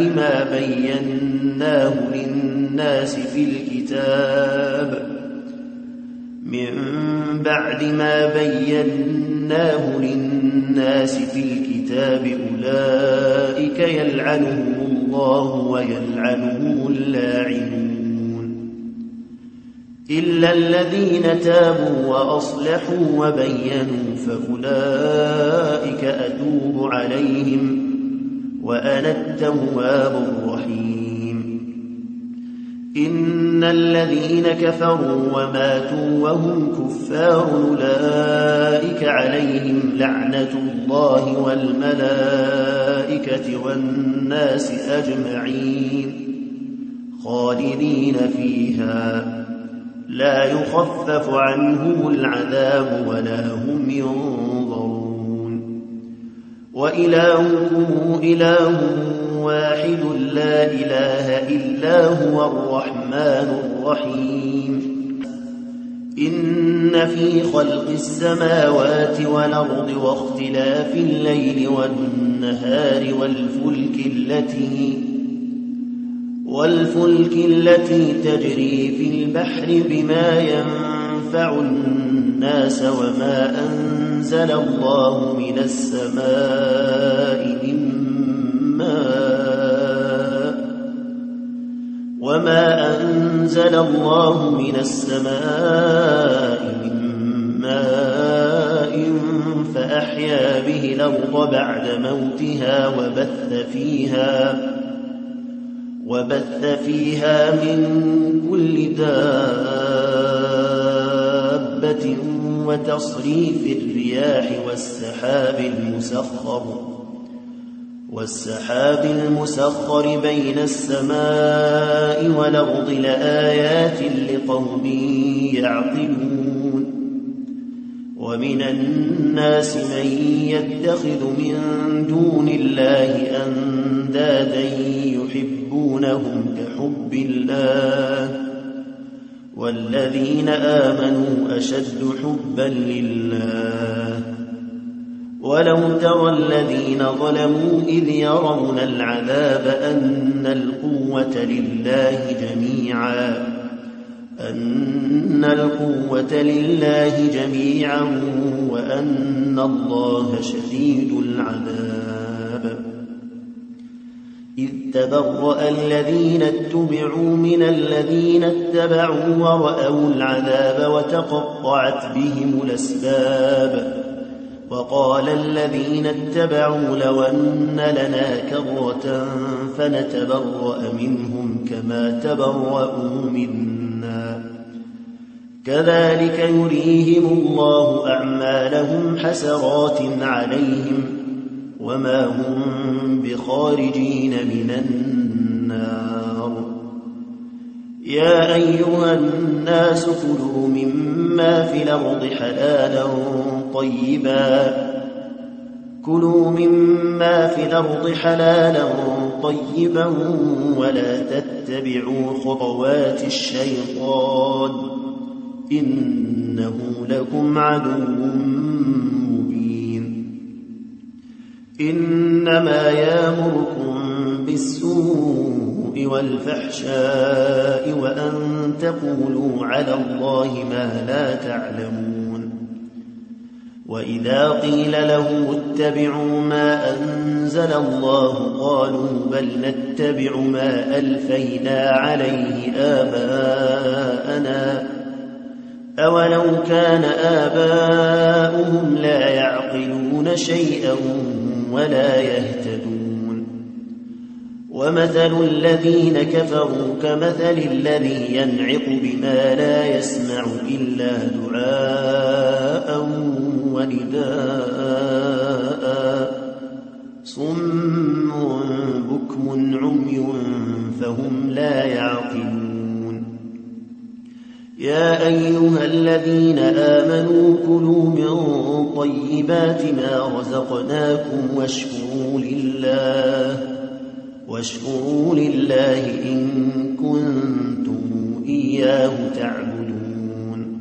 ما بيناه للناس في الكتاب أولئك يلعنهم الله ويلعنهم اللاعنون إلا الذين تابوا وأصلحوا وبينوا فأولئك أتوب عليهم وأنا التواب الرحيم إن الذين كفروا وماتوا وهم كفار أولئك عليهم لعنة الله والملائكة والناس أجمعين خالدين فيها لا يخفف عنهم العذاب ولا هم ينظرون وإلهكم إله واحد لا إله إلا هو الرحمن الرحيم إن في خلق السماوات والأرض واختلاف الليل والنهار والفلك التي تجري في البحر بما ينفع الناس وما أنزل الله من السماء من ماء فأحيا به الأرض بعد موتها وبث فيها من كل دابة وتصريف الرياح والسحاب المسخر بين السماء والأرض لآيات لقوم يعقلون ومن الناس من يتخذ من دون الله أندادا يحبونهم كحب الله والذين آمنوا أشد حبا لله ولو ترى الذين ظلموا إذ يرون العذاب أن القوة لله جميعا وأن الله شديد العذاب إذ تبرأ الذين اتبعوا من الذين اتبعوا ورأوا العذاب وتقطعت بهم الأسباب وقال الذين اتبعوا لو أن لنا كرة فنتبرأ منهم كما تبرأوا منا كذلك يريهم الله أعمالهم حسرات عليهم وما هم بخارجين من النار يا أيها الناس كلوا مما في الأرض حلالا طيبا ولا تتبعوا خطوات الشيطان إنه لكم عدو مبين إنما يأمركم بالسوء والفحشاء وأن تقولوا على الله ما لا تعلمون وإذا قيل له اتبعوا ما أنزل الله قالوا بل نتبع ما ألفينا عليه آباءنا أولو كان آباؤهم لا يعقلون شيئا ولا يهتدون ومثل الذين كفروا كمثل الذي ينعق بما لا يسمع إلا دعاء ونداء صم بكم عمي فهم لا يعقلون يا أيها الذين آمنوا كلوا من طيبات ما رزقناكم واشكروا لله إن كنتم إياه تعبدون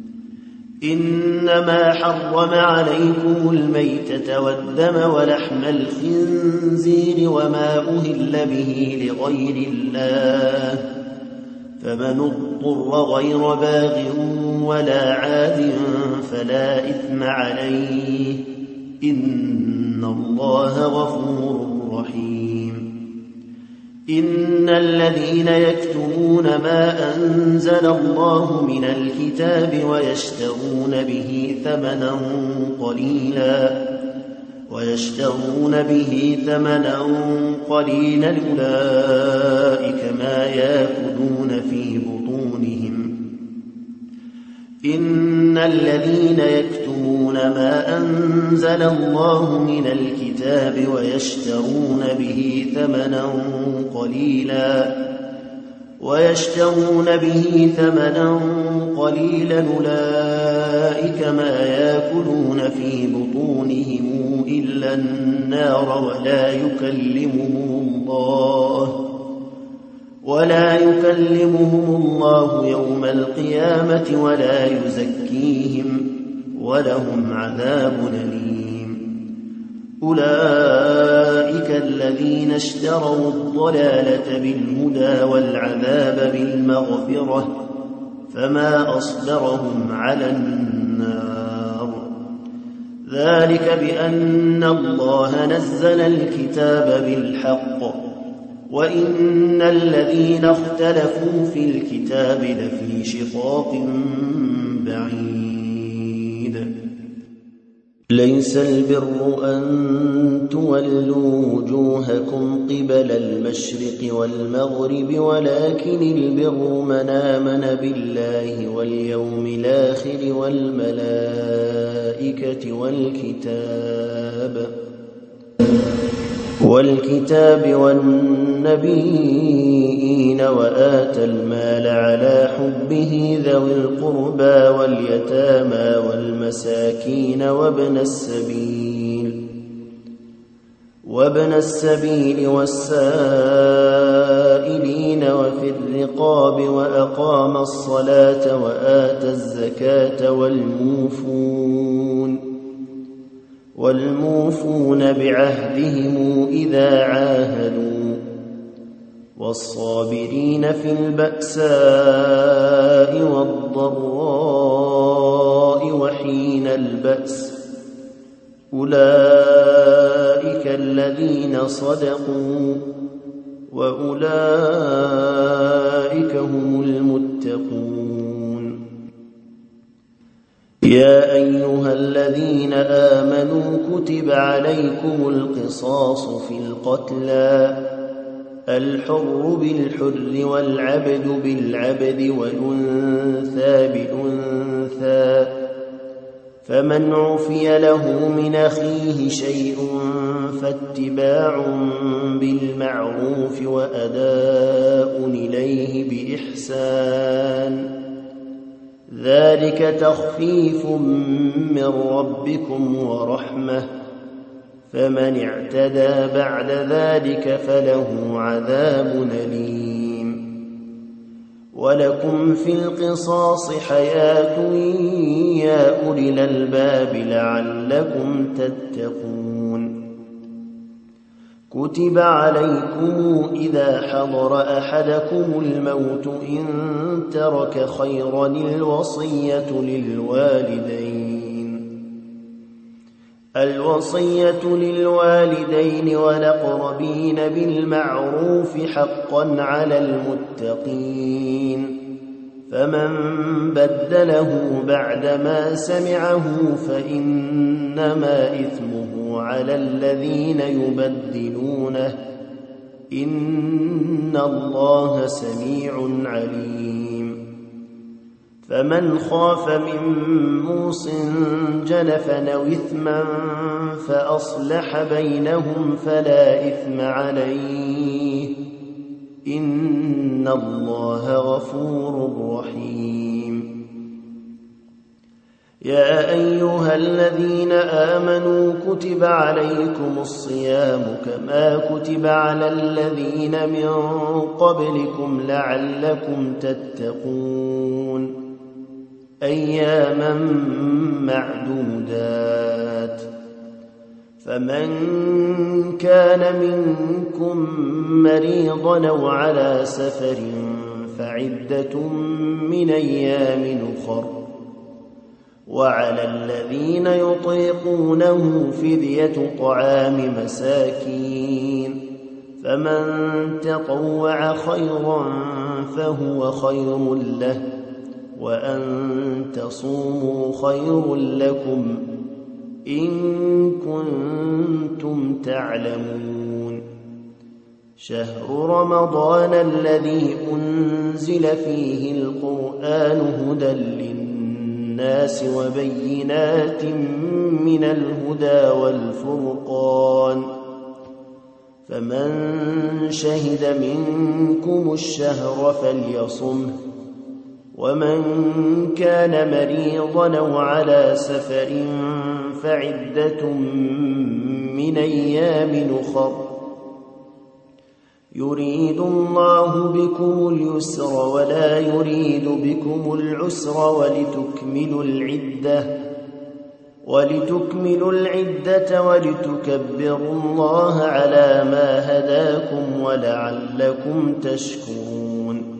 إنما حرم عليكم الميتة والدم ولحم الخنزير وما أهل به لغير الله فمن اضطر غير باغ ولا عاد فلا إثم عليه إن الله غفور رحيم إن الذين يكتمون ما أنزل الله من الكتاب ويشترون به ثمنا قليلا أولئك ما يأكلون في بطونهم إن الذين يكتمون ما أنزل الله من الكتاب ويشترون به ثمنا قليلا أولئك ما يأكلون في بطونهم إلا النار ولا يكلمهم الله يوم القيامة ولا يزكيهم ولهم عذاب أليم أولئك الذين اشتروا الضلالة بالهدى والعذاب بالمغفرة فما أصبرهم على النار ذلك بأن الله نزل الكتاب بالحق وإن الذين اختلفوا في الكتاب لفي شقاق بعيد ليس البر أن تولوا وجوهكم قبل المشرق والمغرب ولكن البر من آمن بالله واليوم الآخر والملائكة والكتاب والنبيين وآتى المال على حبه ذوي القربى واليتامى والمساكين وابن السبيل والسائلين وفي الرقاب وأقام الصلاة وآتى الزكاة والموفون بعهدهم إذا عاهدوا والصابرين في البأساء والضراء وحين البأس أولئك الذين صدقوا وأولئك هم المتقون يا أيها الذين آمنوا كتب عليكم القصاص في القتلى الحر بالحر والعبد بالعبد والأنثى بالأنثى فمن عفي له من أخيه شيء فاتباع بالمعروف وأداء إليه بإحسان ذلك تخفيف من ربكم ورحمة فمن اعتدى بعد ذلك فله عذاب أليم ولكم في القصاص حياة يا أولي الألباب لعلكم تتقون كتب عليكم إذا حضر أحدكم الموت إن ترك خيرا الوصية الوصية للوالدين والأقربين بالمعروف حقا على المتقين فمن بدله بعدما سمعه فإنما إثمه على الذين يبدلونه إن الله سميع عليم فمن خاف من موص جنفا أو إثما فأصلح بينهم فلا إثم عليه إن الله غفور رحيم يا أيها الذين آمنوا كتب عليكم الصيام كما كتب على الذين من قبلكم لعلكم تتقون أياما معدودات فمن كان منكم مريضا أو على سفر فعدة من أيام أخر وعلى الذين يطيقونه فدية طعام مساكين فمن تطوع خيرا فهو خير له وأن تصوموا خير لكم إن كنتم تعلمون شهر رمضان الذي أنزل فيه القرآن هدى للناس وبينات من الهدى والفرقان فمن شهد منكم الشهر فليصمه ومن كان مريضا أو على سفر فعدة من أيام أخر يريد الله بكم اليسر ولا يريد بكم العسر ولتكملوا العدة ولتكبروا الله على ما هداكم ولعلكم تشكرون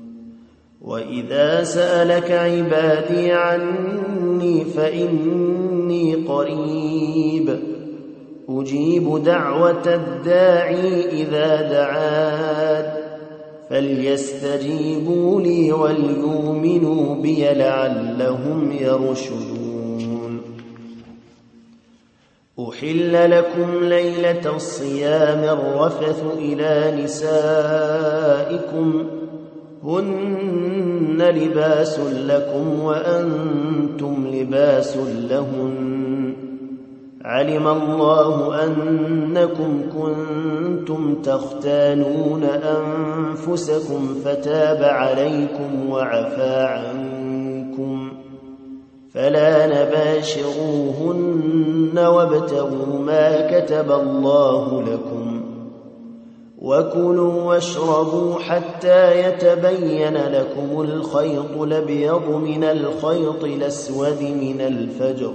وإذا سألك عبادي عني فإني قريب أجيب دعوة الداعي إذا دعان فليستجيبوا لي وليؤمنوا بي لعلهم يرشدون أحل لكم ليلة الصيام الرفث إلى نسائكم هن لباس لكم وأنتم لباس لهن علم الله أنكم كنتم تختانون أنفسكم فتاب عليكم وعفى عنكم فلا نباشروهن وابتغوا ما كتب الله لكم وكلوا واشربوا حتى يتبين لكم الخيط الأبيض من الخيط الأسود من الفجر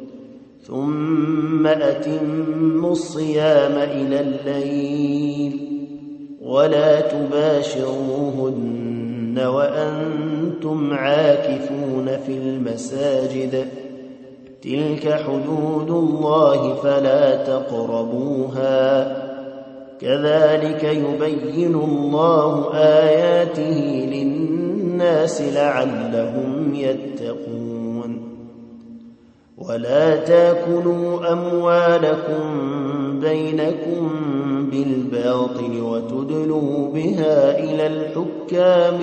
ثم أتموا الصيام إلى الليل ولا تباشروهن وأنتم عاكفون في المساجد تلك حدود الله فلا تقربوها كذلك يبين الله آياته للناس لعلهم يتقون ولا تاكلوا أموالكم بينكم بالباطل وتدلوا بها إلى الحكام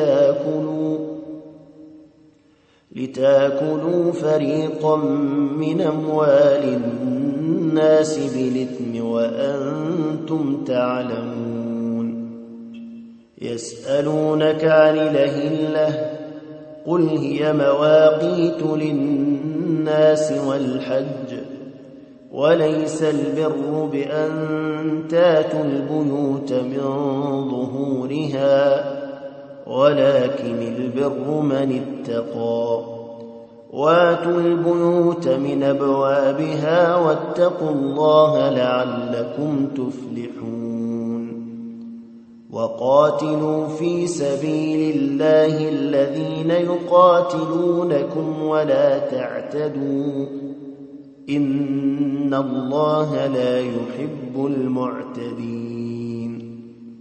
لتاكلوا فريقا من أموال الناس بالإثم وأنتم تعلمون يسألونك عن الأهلة قل هي مواقيت للناس والحج وليس البر بأن تاتوا البيوت من ظهورها ولكن البر من اتقى واتوا البيوت من أبوابها واتقوا الله لعلكم تفلحون وقاتلوا في سبيل الله الذين يقاتلونكم ولا تعتدوا إن الله لا يحب المعتدين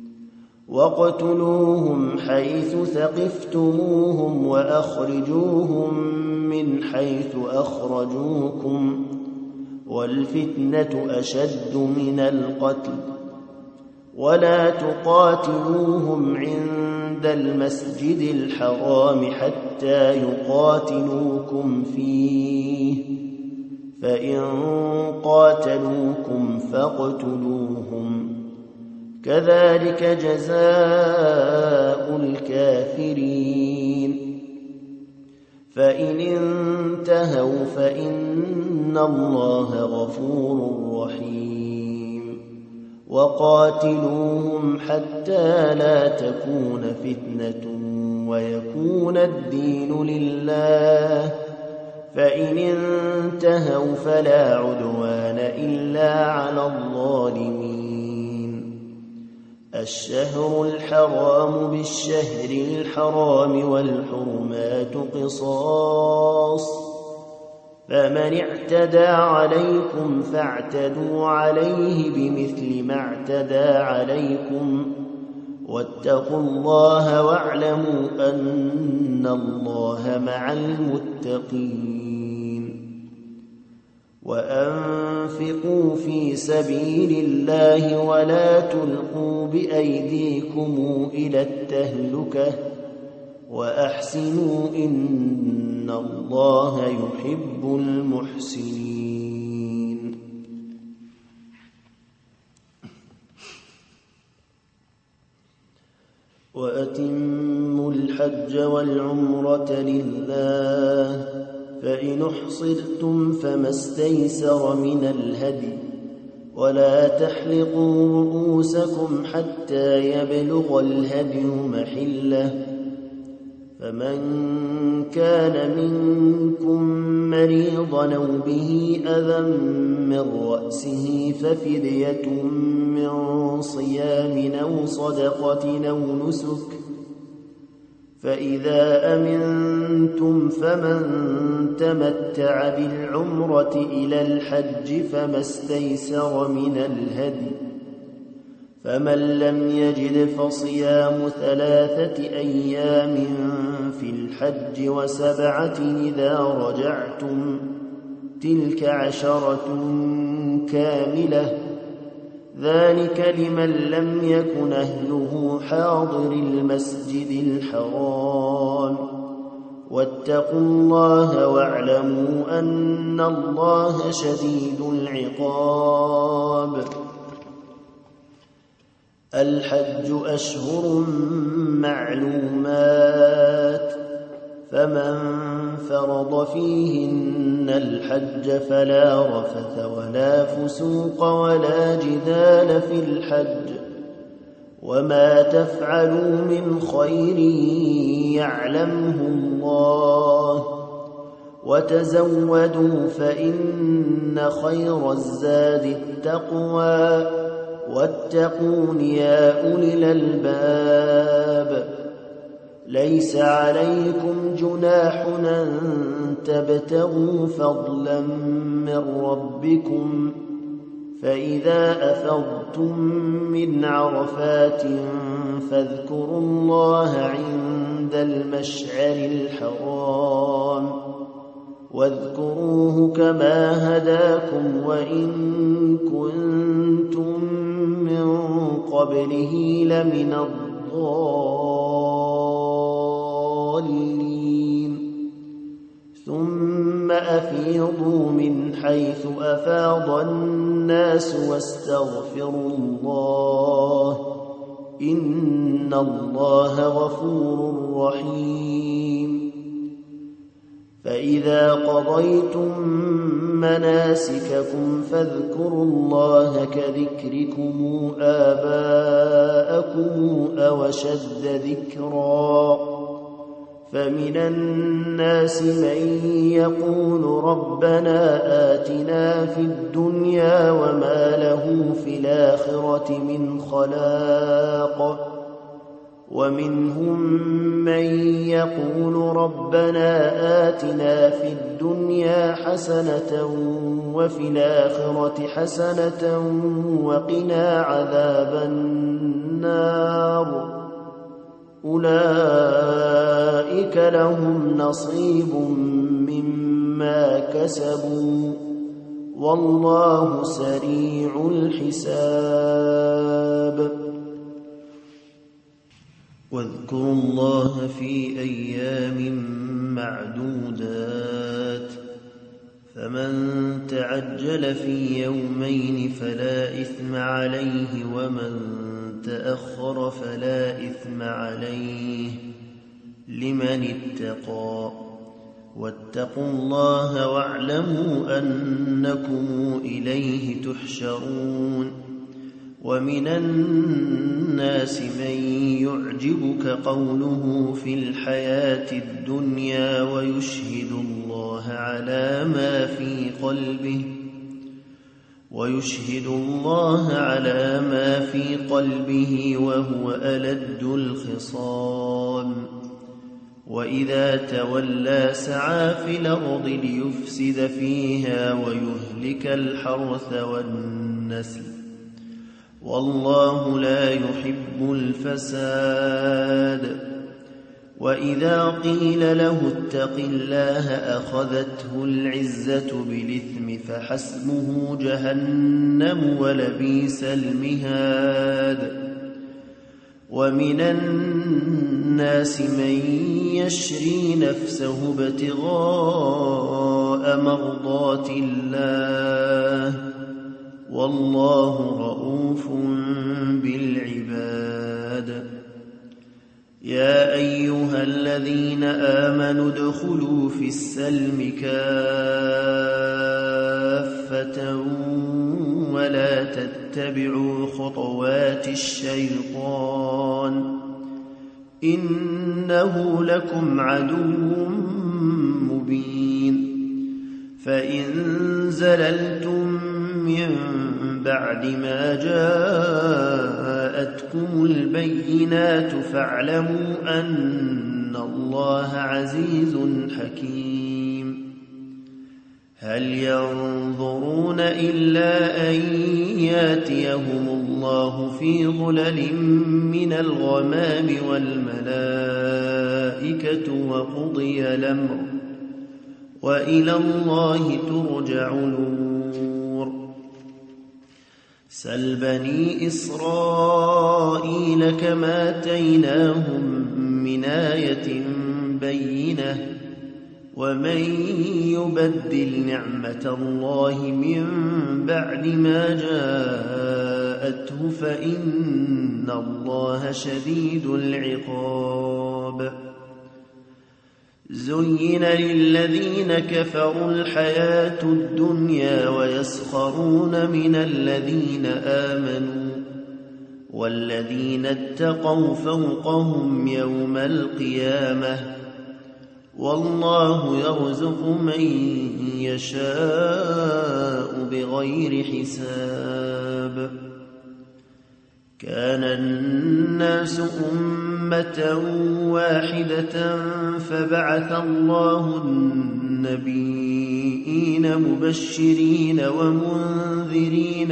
واقتلوهم حيث ثقفتموهم وأخرجوهم من حيث أخرجوكم والفتنة أشد من القتل ولا تقاتلوهم عند المسجد الحرام حتى يقاتلوكم فيه فإن قاتلوكم فاقتلوهم كذلك جزاء الكافرين فإن انتهوا فإن الله غفور رحيم وقاتلوهم حتى لا تكون فتنة ويكون الدين لله فإن انتهوا فلا عدوان إلا على الظالمين الشهر الحرام بالشهر الحرام والحرمات قصاص فمن اعتدى عليكم فاعتدوا عليه بمثل ما اعتدى عليكم واتقوا الله واعلموا أن الله مع المتقين وأنفقوا في سبيل الله ولا تلقوا بأيديكم إلى التهلكة وأحسنوا إن الله يحب المحسنين وأتموا الحج والعمرة لله فإن احصرتم فما استيسر من الهدي ولا تحلقوا رؤوسكم حتى يبلغ الهدي محله فمن كان منكم مريضا أو به أذى من رأسه ففدية من صيام أو صدقة أو نسك فإذا أمنتم فمن تمتع بالعمرة إلى الحج فما استيسر من الهدي فمن لم يجد فصيام 3 أيام في الحج و7 إذا رجعتم تلك 10 كاملة ذلك لمن لم يكن أهله حاضر المسجد الحرام واتقوا الله واعلموا أن الله شديد العقاب الحج أشهر معلومات فمن فرض فيهن الحج فلا رفث ولا فسوق ولا جدال في الحج وما تفعلوا من خير يعلمه الله وتزودوا فإن خير الزاد التقوى واتقون يا أولي الألباب ليس عليكم جناح أن تبتغوا فضلا من ربكم فإذا أفضتم من عرفات فاذكروا الله عند المشعر الحرام واذكروه كما هداكم وإن كنتم من قبله لمن الضالين ثم أفيضوا من حيث أفاض الناس واستغفروا الله إن الله غفور رحيم فإذا قضيتم مناسككم فاذكروا الله كذكركم آباءكم أو أشد ذكرا فمن الناس من يقول ربنا آتنا في الدنيا وما له في الآخرة من خلاق ومنهم من يقول ربنا آتنا في الدنيا حسنة وفي الآخرة حسنة وقنا عذاب النار أولئك لهم نصيب مما كسبوا والله سريع الحساب. واذكروا الله في أيام معدودات فمن تعجل في يومين فلا إثم عليه ومن تأخر فلا إثم عليه لمن اتقى واتقوا الله واعلموا أنكم إليه تحشرون. ومن الناس من يعجبك قوله في الحياة الدنيا ويشهد الله على ما في قلبه وهو ألد الخصام وإذا تولى سعى في الأرض ليفسد فيها ويهلك الحرث والنسل والله لا يحب الفساد. وإذا قيل له اتق الله أخذته العزة بالإثم فحسبه جهنم ولبئس المهاد. ومن الناس من يشري نفسه ابتغاء مرضات الله والله رؤوف بالعباد. يا أيها الذين آمنوا ادخلوا في السلم كافة ولا تتبعوا خطوات الشيطان إنه لكم عدو مبين. فإن زللتم من بعد ما جاءتكم البينات فاعلموا أن الله عزيز حكيم. هل ينظرون إلا أن ياتيهم الله في ظلل من الغمام والملائكة وقضي الأمر وإلى الله ترجع الأمور. سل بني إسرائيل كما آتيناهم من آية بينة ومن يبدل نعمة الله من بعد ما جاءته فإن الله شديد العقاب. زين للذين كفروا الحياة الدنيا ويسخرون من الذين آمنوا والذين اتقوا فوقهم يوم القيامة والله يرزق من يشاء بغير حساب. كان الناس أمة واحدة فبعث الله النبيين مبشرين ومنذرين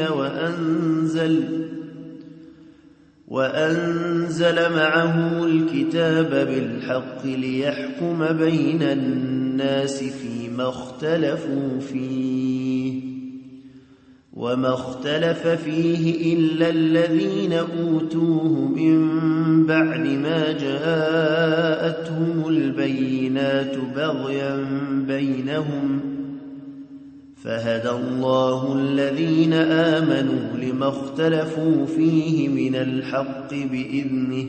وأنزل معه الكتاب بالحق ليحكم بين الناس فيما اختلفوا فيه وما اختلف فيه إلا الذين أوتوه من بعد ما جاءتهم البينات بغيا بينهم فهدى الله الذين آمنوا لما اختلفوا فيه من الحق بإذنه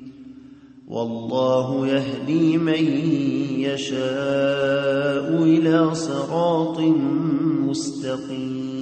والله يهدي من يشاء إلى صراط مستقيم.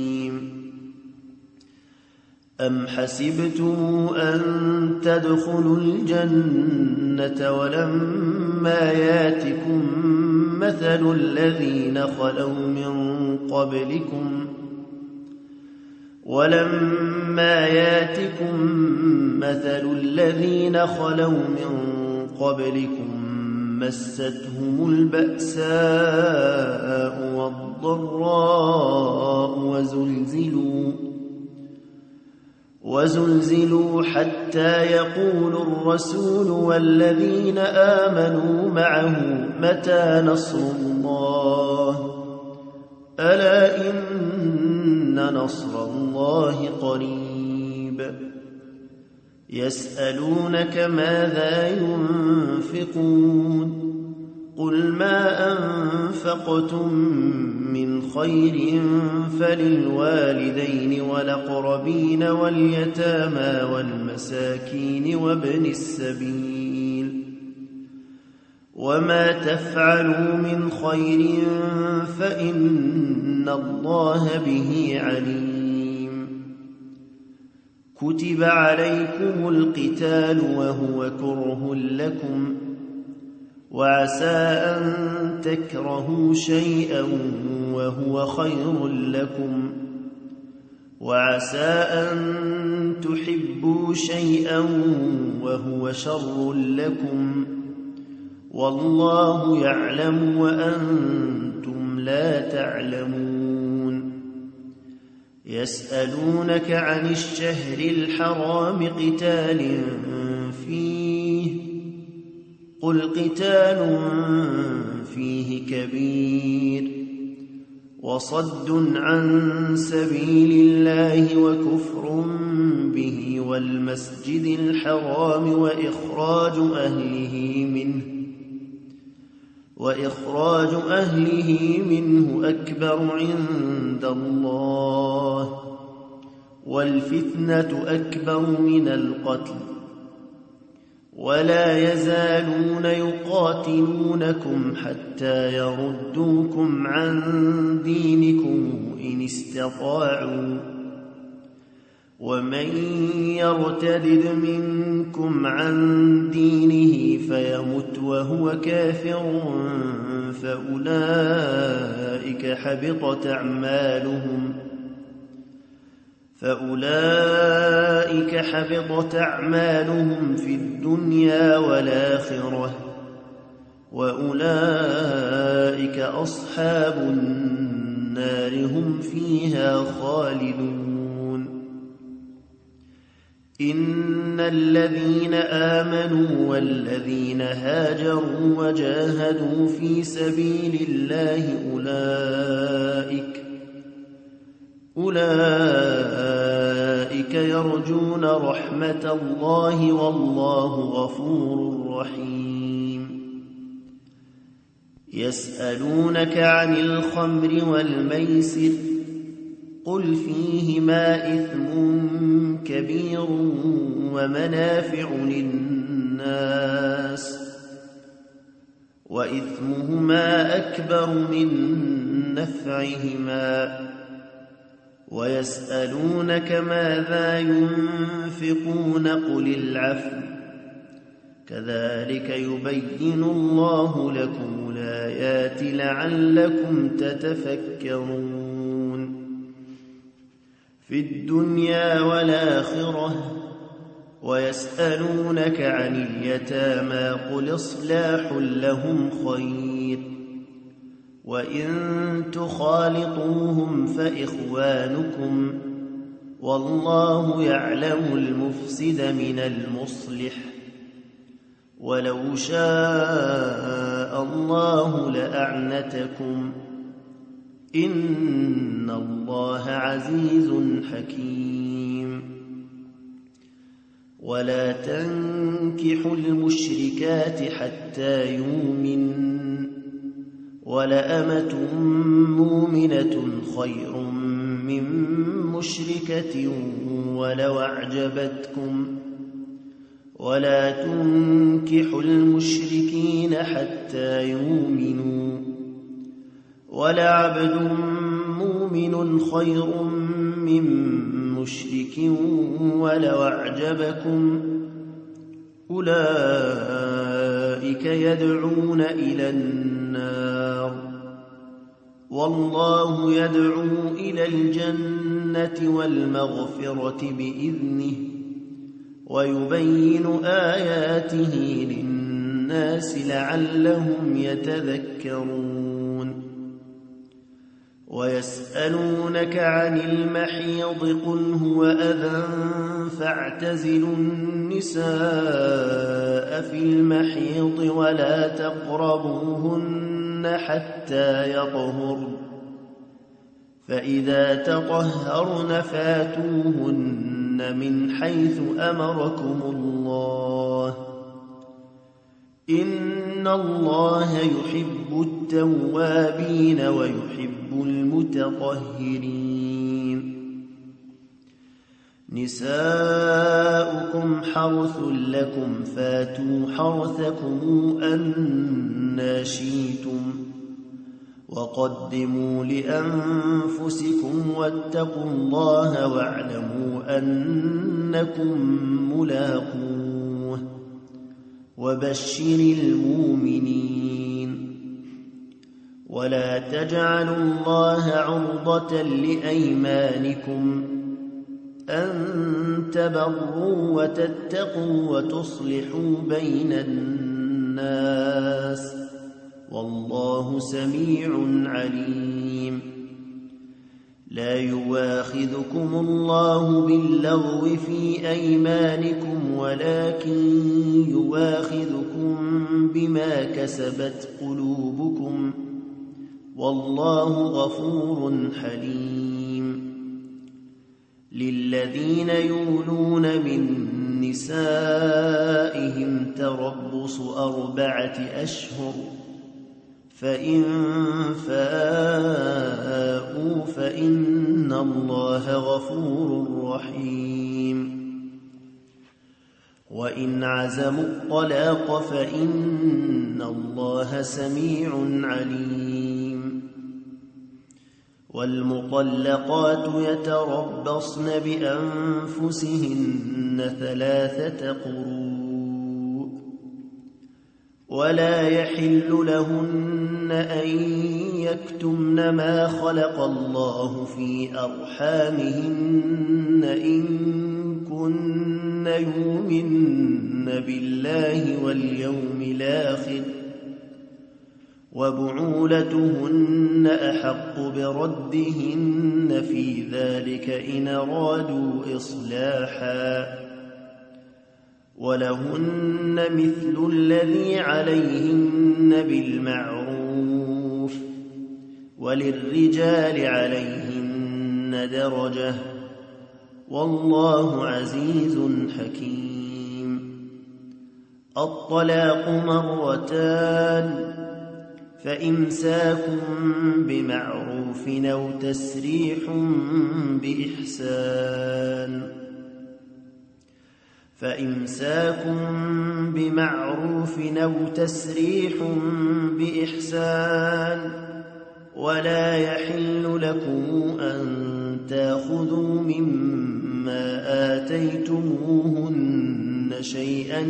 أم حسبتم أن تدخلوا الجنة ولما ياتكم مثل الذين خلوا من قبلكم ولما ياتكم مثل الذين خلوا من قبلكم مستهم البأساء والضراء وزلزلوا حتى يقول الرسول والذين آمنوا معه متى نصر الله ألا إن نصر الله قريب يسألونك ماذا ينفقون قل ما أنفقتم من خير فللوالدين والأقربين واليتامى والمساكين وابن السبيل وما تفعلوا من خير فإن الله به عليم كتب عليكم القتال وهو كره لكم وعسى أن تكرهوا شيئا وهو خير لكم وعسى أن تحبوا شيئا وهو شر لكم والله يعلم وأنتم لا تعلمون يسألونك عن الشهر الحرام قتال فيه قل قتال فيه كبير وصد عن سبيل الله وكفر به والمسجد الحرام وإخراج أهله منه أكبر عند الله والفتنة أكبر من القتل ولا يزالون يقاتلونكم حتى يردوكم عن دينكم إن استطاعوا ومن يرتدد منكم عن دينه فيمت وهو كافر فأولئك حبطت أعمالهم في الدنيا والآخرة وأولئك أصحاب النار هم فيها خالدون إن الذين آمنوا والذين هاجروا وجاهدوا في سبيل الله أولئك يرجون رحمة الله والله غفور رحيم يسألونك عن الخمر والميسر قل فيهما إثم كبير ومنافع للناس وإثمهما أكبر من نفعهما ويسألونك ماذا ينفقون قل العفو كذلك يبين الله لكم الآيات لعلكم تتفكرون في الدنيا والآخرة ويسألونك عن اليتامى قل إصلاح لهم خير وإن تخالطوهم فإخوانكم والله يعلم المفسد من المصلح ولو شاء الله لأعنتكم إن الله عزيز حكيم ولا تنكحوا المشركات حتى يؤمنوا ولأمة مؤمنة خير من مشركة ولو أعجبتكم ولا تنكحوا المشركين حتى يؤمنوا ولعبد مؤمن خير من مشرك ولو أعجبكم أولئك يدعون إلى النار والله يدعو إلى الجنة والمغفرة بإذنه ويبين آياته للناس لعلهم يتذكرون ويسألونك عن المحيض قل هو أذى فاعتزلوا النساء في المحيض ولا تقربوهن حتى يطهرن فإذا تطهرن فاتوهن من حيث أمركم الله إن الله يحب التوابين ويحب المتطهرين نساؤكم حرث لكم فاتوا حرثكم أنى شئتم وقدموا لأنفسكم واتقوا الله واعلموا أنكم ملاقوه وبشر المؤمنين ولا تجعلوا الله عرضة لأيمانكم أن تبروا وتتقوا وتصلحوا بين الناس والله سميع عليم لا يواخذكم الله باللغو في أيمانكم ولكن يواخذكم بما كسبت قلوبكم والله غفور حليم للذين يولون من نسائهم تربص 4 أشهر فإن فاءوا فإن الله غفور رحيم وإن عزموا الطلاق فإن الله سميع عليم والمطلقات يتربصن بأنفسهن 3 قروء ولا يحل لهن أن يكتمن ما خلق الله في أرحامهن إن كن يؤمن بالله واليوم الآخر وبعولتهن أحق بردهن في ذلك إن أرادوا إصلاحا ولهن مثل الذي عليهن بالمعروف وللرجال عليهن درجة والله عزيز حكيم الطلاق 2 فإمساك بمعروف أو تسريح بإحسان فإمساك بمعروف أو تسريح بإحسان ولا يحل لكم أن تأخذوا مما آتيتموهن شيئا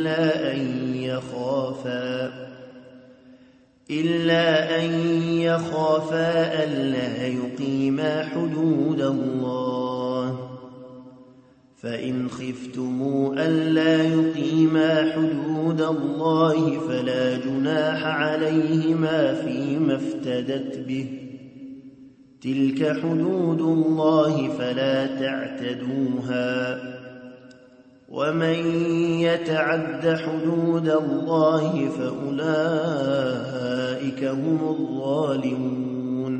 إلا أن يخافا ألا يقيما حدود الله فإن خفتموا ألا يقيما حدود الله فلا جناح عليهما فيما افتدت به تلك حدود الله فلا تعتدوها ومن يتعد حدود الله فأولئك هم الظالمون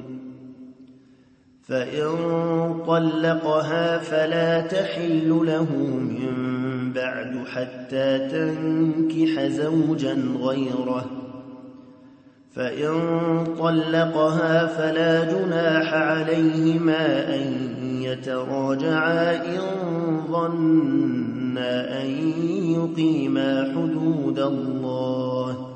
فإن طلقها فلا تحل له من بعد حتى تنكح زوجا غيره فإن طلقها فلا جناح عليهما أن يتراجعا إن ظنا أن يقيما حدود الله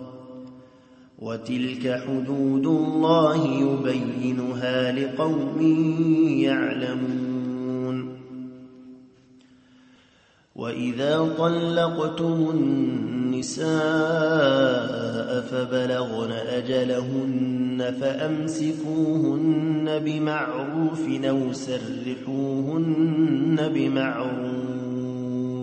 وتلك حدود الله يبينها لقوم يعلمون وإذا طلقتم النساء فبلغن أجلهن فأمسكوهن بمعروف أو سرحوهن بمعروف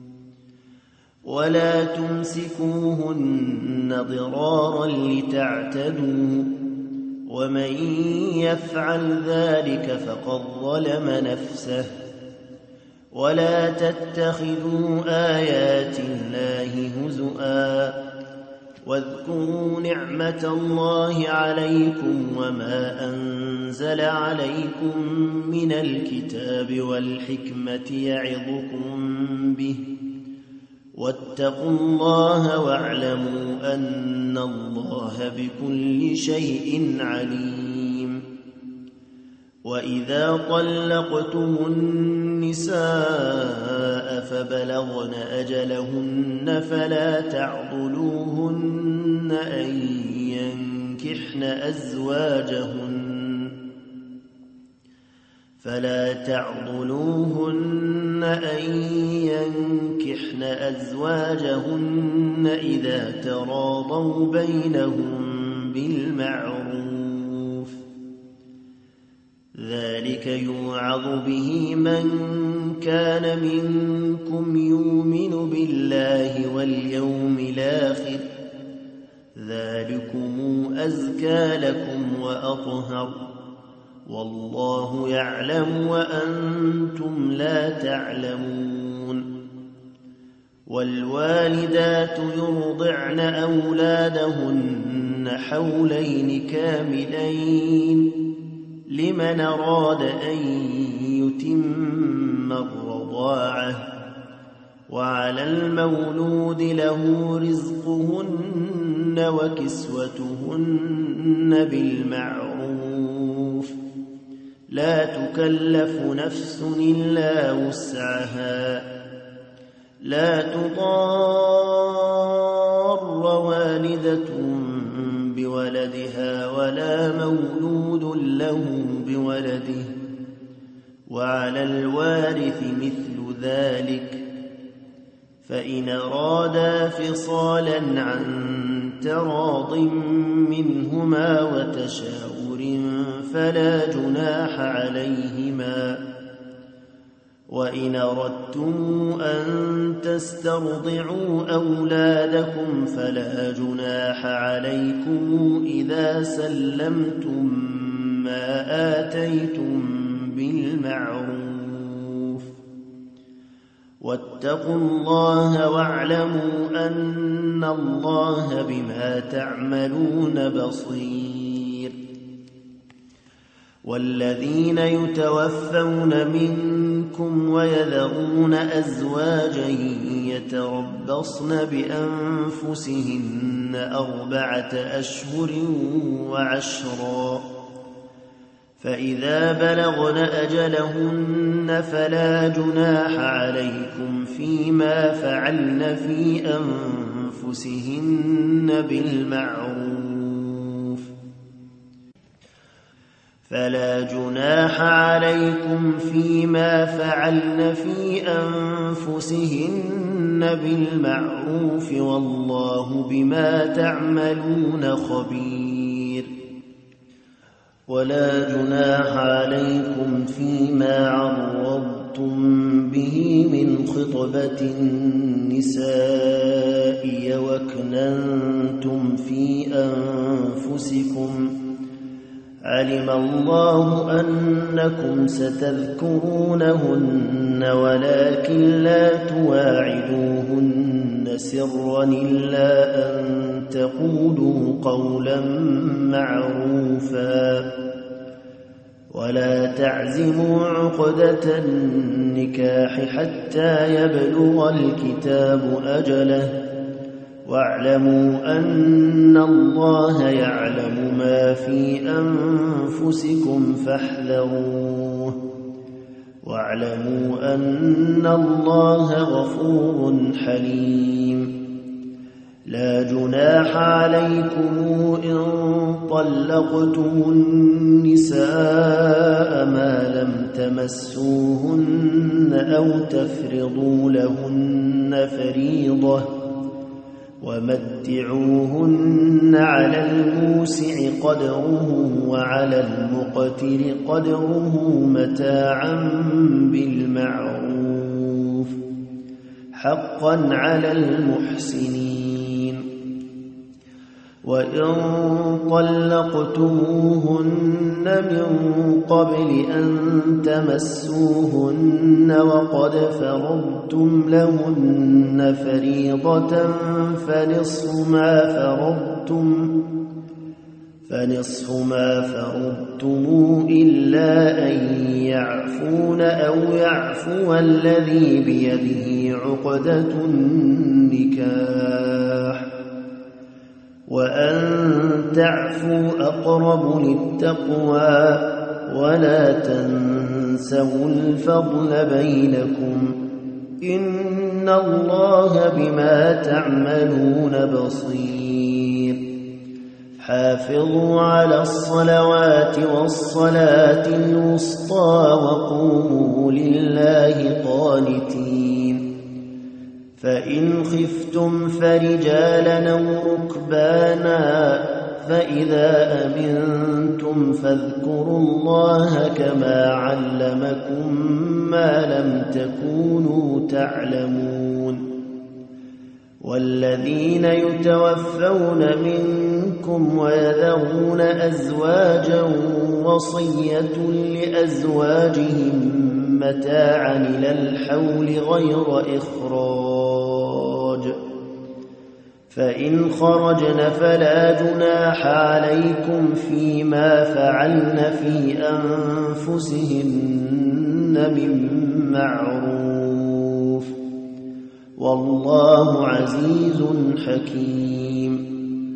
ولا تمسكوهن ضرارا لتعتدوا ومن يفعل ذلك فقد ظلم نفسه ولا تتخذوا آيات الله هزؤا واذكروا نعمة الله عليكم وما أنزل عليكم من الكتاب والحكمة يعظكم به واتقوا الله واعلموا أن الله بكل شيء عليم وإذا طلقتم النساء فبلغن أجلهن فلا تعضلوهن أن ينكحن أزواجهن إذا تراضوا بينهم بالمعروف ذلك يوعظ به من كان منكم يؤمن بالله واليوم الآخر ذلكم أزكى لكم وأطهر والله يعلم وأنتم لا تعلمون والوالدات يرضعن أولادهن حولين كاملين لمن أراد أن يتم الرضاعة وعلى المولود له رزقهن وكسوتهن بالمعروف لا تكلف نفس إلا وسعها لا تضار والدة بولدها ولا مولود له بولده وعلى الوارث مثل ذلك فإن أرادا فصالا عن تراض منهما وتشاور فلا جناح عليهما وإن أردتم أن تسترضعوا أولادكم فلا جناح عليكم إذا سلمتم ما آتيتم بالمعروف واتقوا الله واعلموا أن الله بما تعملون بصير والذين يتوفون منكم ويذرون أزواجا يتربصن بأنفسهن 4 أشهر وعشرا فإذا بلغن أجلهن فلا جناح عليكم فيما فعلن في أنفسهن بالمعروف والله بما تعملون خبير ولا جناح عليكم فيما عرضتم به من خطبة النساء وأكننتم في أنفسكم علم الله أنكم ستذكرونهن ولكن لا تواعدوهن سرا إلا أن تقولوا قولا معروفا ولا تعزموا عقدة النكاح حتى يبلغ الكتاب أجله واعلموا أن الله يعلم ما في أنفسكم فاحذروه واعلموا أن الله غفور حليم لا جناح عليكم إن طلقتم النساء ما لم تمسوهن أو تفرضوا لهن فريضة ومتعوهن على الموسع قدره وعلى المقتر قدره متاعا بالمعروف حقا على المحسنين. وإن طلقتموهن من قبل أن تمسوهن وقد فرضتم لهن فريضة فنصف ما فرضتم إلا أن يعفون أو يعفو الذي بيده عقدة النكاح وأن تعفوا أقرب للتقوى ولا تنسوا الفضل بينكم إن الله بما تعملون بصير. حافظوا على الصلوات والصلاة الوسطى وقوموا لله قانتين. فإن خفتم فرجالا أو ركبانا فإذا أمنتم فاذكروا الله كما علمكم ما لم تكونوا تعلمون. والذين يتوفون منكم ويذرون أزواجا وصية لأزواجهم متاعا إلى الحول غير إخراج فإن خرجن فلا جناح عليكم فيما فعلن في أنفسهن من معروف والله عزيز حكيم.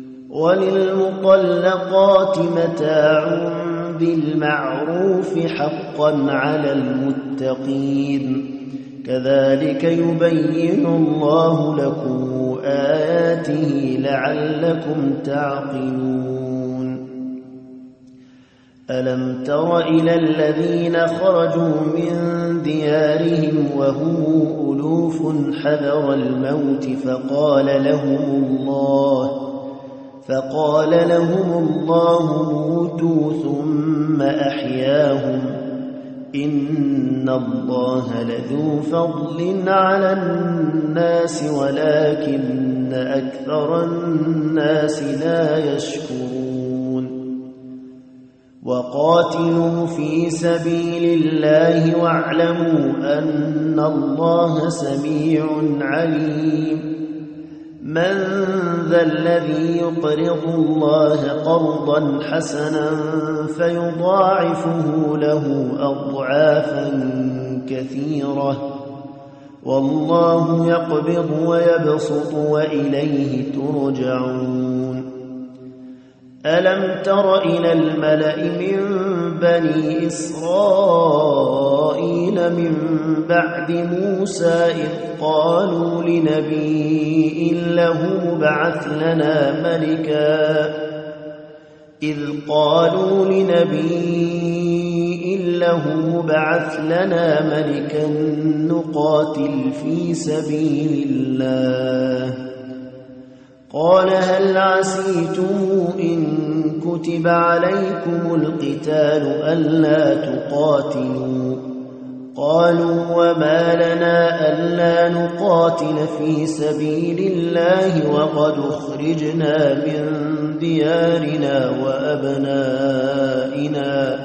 وللمطلقات متاع بالمعروف حقا على المتقين كذلك يبين الله لكم آياته لعلكم تعقلون. ألم تر إلى الذين خرجوا من ديارهم وهم ألوف حذر الموت فقال لهم الله موتوا ثم أحياهم إن الله لذو فضل على الناس ولكن أكثر الناس لا يشكرون. وقاتلوا في سبيل الله واعلموا أن الله سميع عليم. من ذا الذي يقرض الله قرضا حسنا فيضاعفه له أضعافا كثيرة والله يقبض ويبسط وإليه ترجعون. ألم تر إلى الملأ من بني إسرائيل من بعد موسى إذ قالوا لنبي له ابعث لنا ملكا نقاتل في سبيل الله قال هل عسيتم إن كتب عليكم القتال ألا تقاتلوا قالوا وما لنا ألا نقاتل في سبيل الله وقد أخرجنا من ديارنا وأبنائنا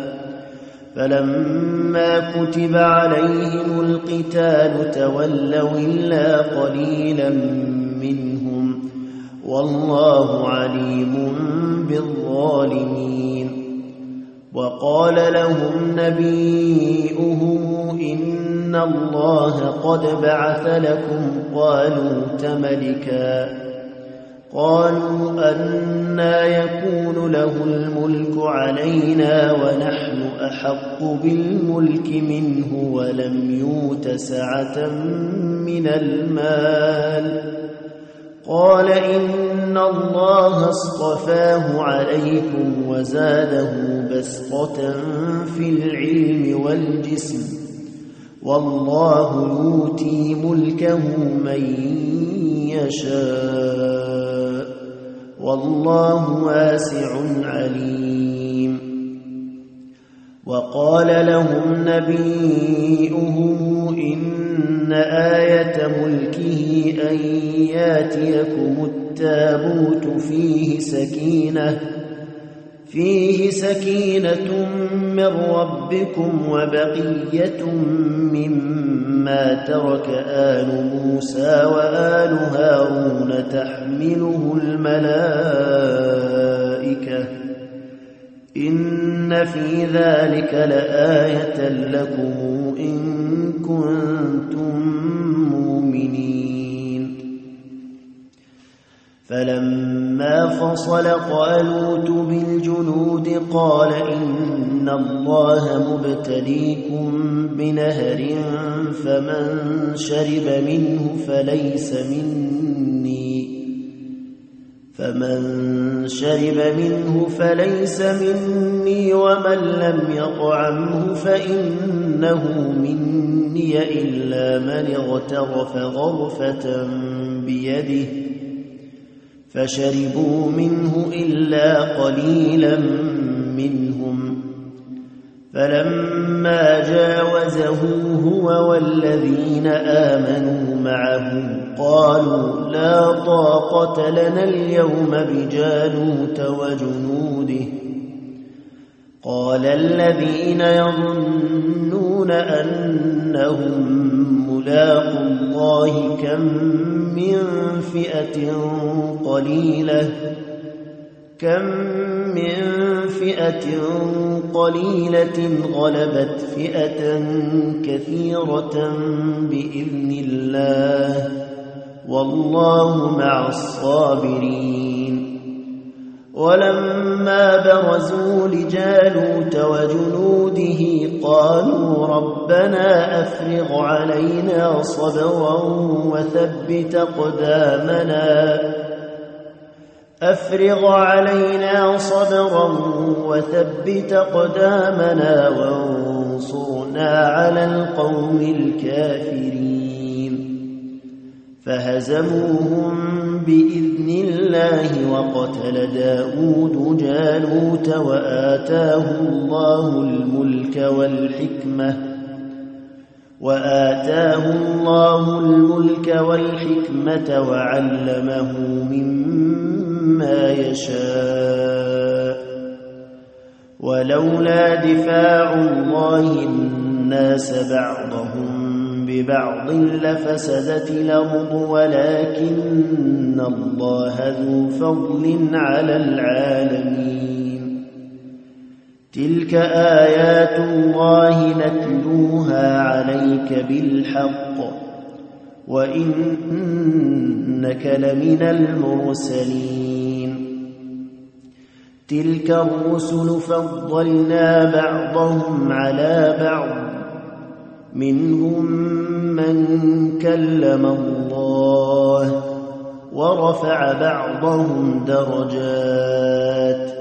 فلما كتب عليهم القتال تولوا إلا قليلا منهم والله عليم بالظالمين. وقال لهم نبيئهم إن الله قد بعث لكم طالوت ملكا قالوا أنى يكون له الملك علينا ونحن أحق بالملك منه ولم يؤت سعة من المال قال إن الله اصطفاه عليكم وزاده بسطة في العلم والجسم والله يؤتي ملكه من يشاء والله واسع عليم. وقال لهم نبيئهم إن آية ملكه أن ياتيكم التابوت فيه سكينة من ربكم وبقية مما ترك آل موسى وآل هارون تحمله الملائكة إن في ذلك لآية لكم إن كنتم مؤمنين. فلما فصل طالوت بالجنود قال إن الله مبتليكم بنهر فمن شرب منه فليس مني ومن لم يطعمه فإنه مني إلا من اغترف غرفة بيده فشربوا منه إلا قليلا منهم. فلما جاوزه هو والذين آمنوا معه قالوا لا طاقة لنا اليوم بجالوت وجنوده. قال الذين يظنون أنهم ملاقو الله كم من فئة قليلة غلبت فئة كثيرة بإذن الله والله مع الصابرين. ولما برزوا لجالوت وجنوده قالوا ربنا أفرغ علينا صبرا وثبت أقدامنا وانصرنا على القوم الكافرين. فهزموهم بإذن الله وقتل داود جالوت وآتاه الله الملك والحكمة وعلمه مما يشاء. ولولا دفاع الله الناس بعضهم ببعض لفسدت الأرض ولكن الله ذو فضل على العالمين. تلك آيات الله نتلوها عليك بالحق وإنك لمن المرسلين. تلك الرسل فضلنا بعضهم على بعض منهم من كلم الله ورفع بعضهم درجات.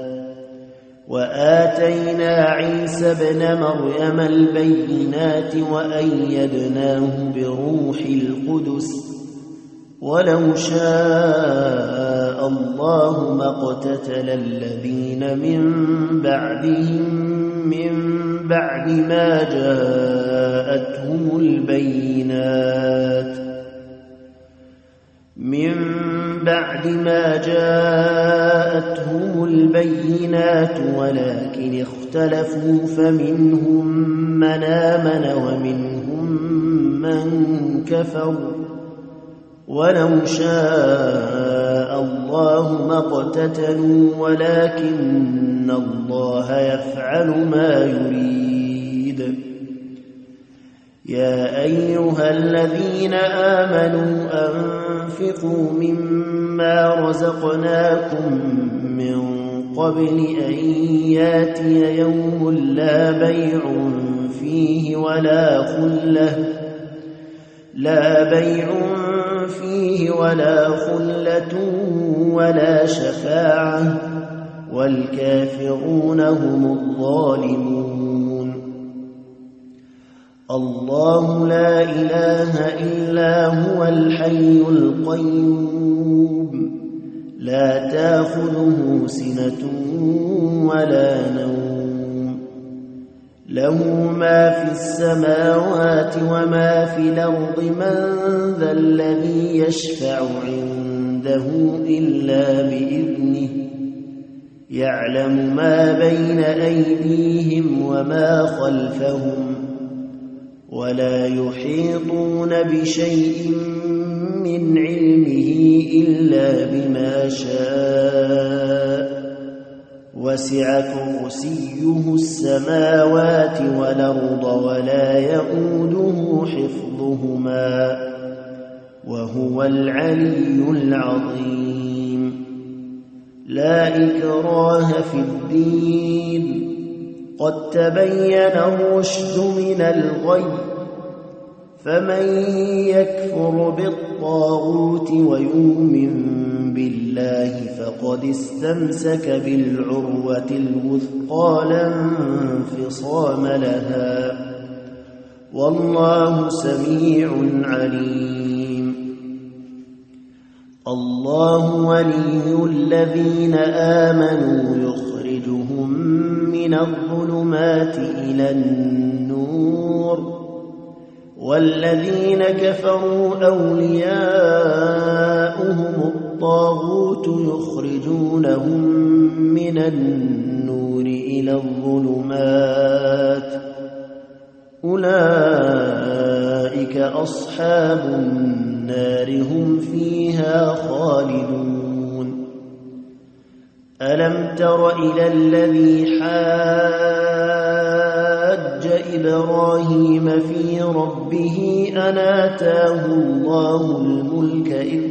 وآتينا عيسى ابن مريم البينات وأيدناه بروح القدس ولو شاء الله ما اقتتل الذين من بعد ما جاءتهم البينات ولكن اختلفوا فمنهم من آمن ومنهم من كفر ولو شاء الله ما اقتتلوا ولكن الله يفعل ما يريد. يا أيها الذين آمنوا أنفقوا مما رزقناكم من قبل أن ياتي يوم لا بيع فيه ولا خلة ولا شفاعة والكافرون هم الظالمون. الله لا إله إلا هو الحي القيوم لا تأخذه سنة ولا نوم له ما في السماوات وما في الأرض من ذا الذي يشفع عنده إلا بإذنه يعلم ما بين أيديهم وما خلفهم ولا يحيطون بشيء من علمه إلا بما شاء وسع كرسيه السماوات والأرض ولا يئوده حفظهما وهو العلي العظيم لا إكراه في الدين قد تبين الرشد من الغي فمن يكفر بالطاغوت ويؤمن بالله فقد استمسك بالعروة الوثقى لا انفصام لها والله سميع عليم الله ولي الذين آمنوا يخرجهم من الظلمات إلى النور والذين كفروا أولياؤهم الطاغوت يخرجونهم من النور إلى الظلمات أولئك أصحاب النار هم فيها خالدون ألم تر إلى الذي حاج إبراهيم في ربه أن آتاه الله الملك إذ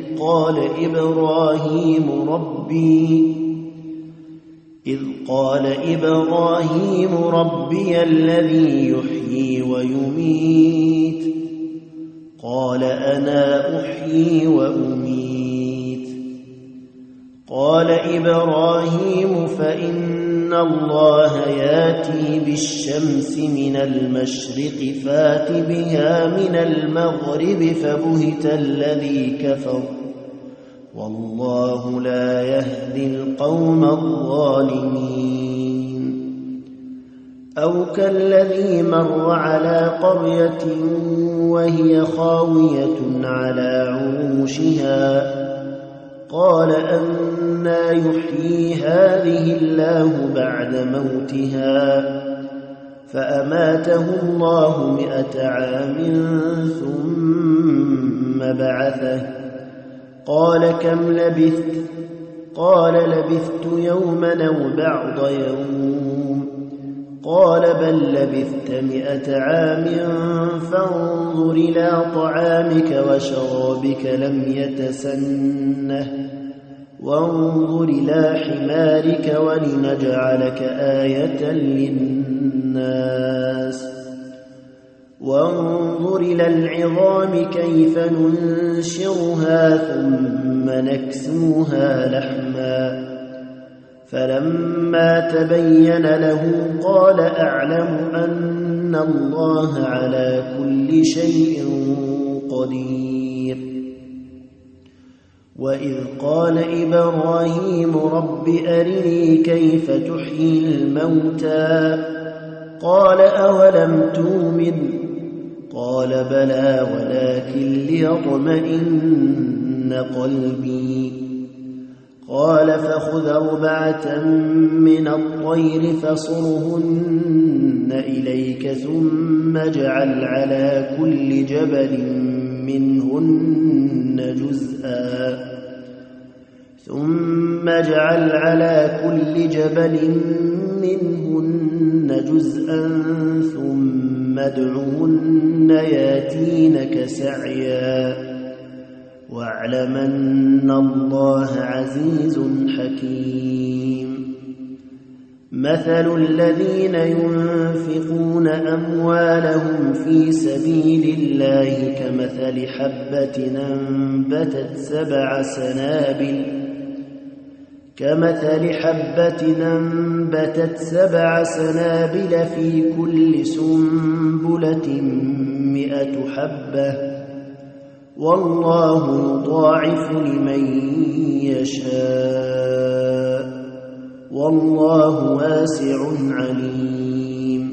قال إبراهيم ربي الذي يحيي ويميت قال أنا أحيي وأميت قال إبراهيم فإن الله ياتي بالشمس من المشرق فات بها من المغرب فبهت الذي كفر والله لا يهدي القوم الظالمين أو كالذي مر على قرية وهي خاوية على عروشها قال أنى يحيي هذه الله بعد موتها فأماته الله 100 عام ثم بعثه قال كم لبثت قال لبثت يوما أو بعض يوم قال بل لبثت 100 عام فانظر إلى طعامك وشرابك لم يتسنه وانظر إلى حمارك ولنجعلك آية للناس وانظر إلى العظام كيف ننشرها ثم نكسوها لحما فلما تبين له قال أعلم أن الله على كل شيء قدير وإذ قال إبراهيم رب أرني كيف تحيي الموتى قال أولم تؤمن قال بلى ولكن ليطمئن قلبي قال فخذ 4 من الطير فصرهن إليك ثم اجعل على كل جبل منهن جزءا ثم ادعهن ياتينك سعيا واعلم أن الله عزيز حكيم مثل الذين ينفقون أموالهم في سبيل الله كمثل كمثل حبة أنبتت 7 سنابل في كل سنبلة 100 حبة والله يضاعف لمن يشاء والله واسع عليم.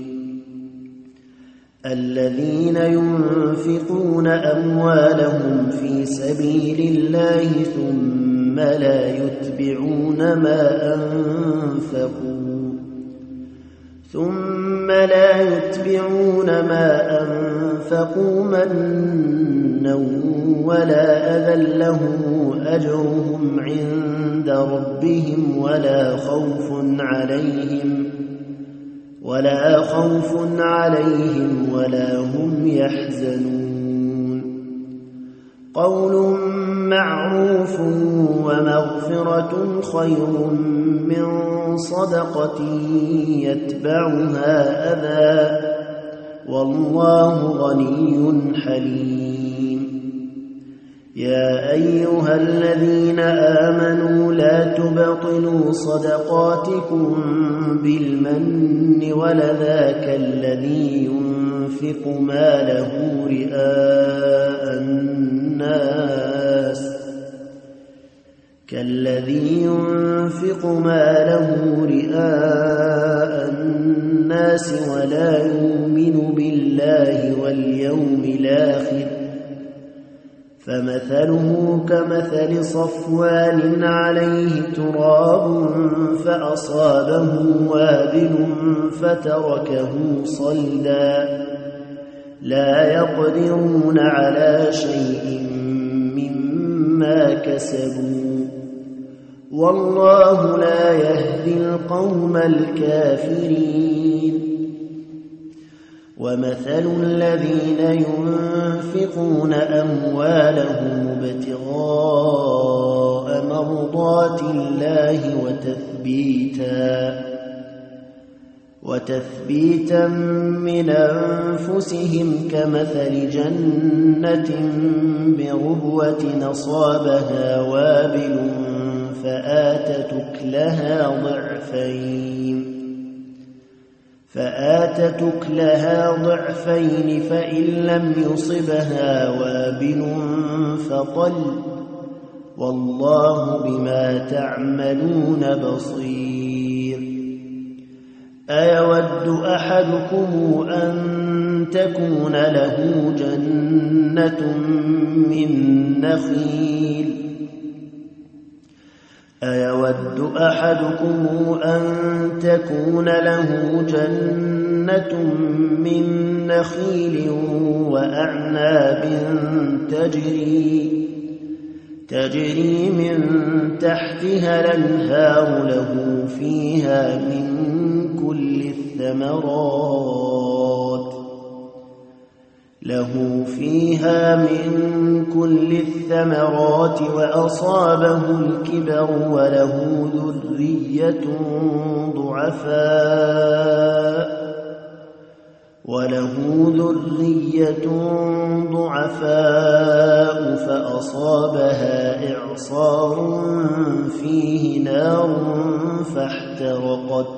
الذين ينفقون أموالهم في سبيل الله ثم لا يتبعون ما أنفقوا منا ولا أذى لهم أجرهم عند ربهم ولا خوف عليهم ولا هم يحزنون. قول معروف ومغفرة خير من صدقة يتبعها أذى والله غني حليم. يا أيها الذين آمنوا لا تبطلوا صدقاتكم بالمن ولذا كالذي ينفق ماله رئاء الناس ولا يؤمن بالله واليوم الآخر فمثله كمثل صفوان عليه تراب فأصابه وابل فتركه صلدا لا يقدرون على شيء مما كسبوا والله لا يهدي القوم الكافرين. ومثل الذين ينفقون أموالهم ابتغاء مرضات الله وتثبيتا من أنفسهم كمثل جنة بربوة أصابها وابل فآتت أكلها ضعفين فإن لم يصبها وابل فطل والله بما تعملون بصير. أيود أحدكم أن تكون له جنة من نخيل وأعناب تجري من تحتها الأنهار له فيها من كل الثمرات وأصابه الكبر وله ذرية ضعفاء فأصابها إعصار فيه نار فاحترقت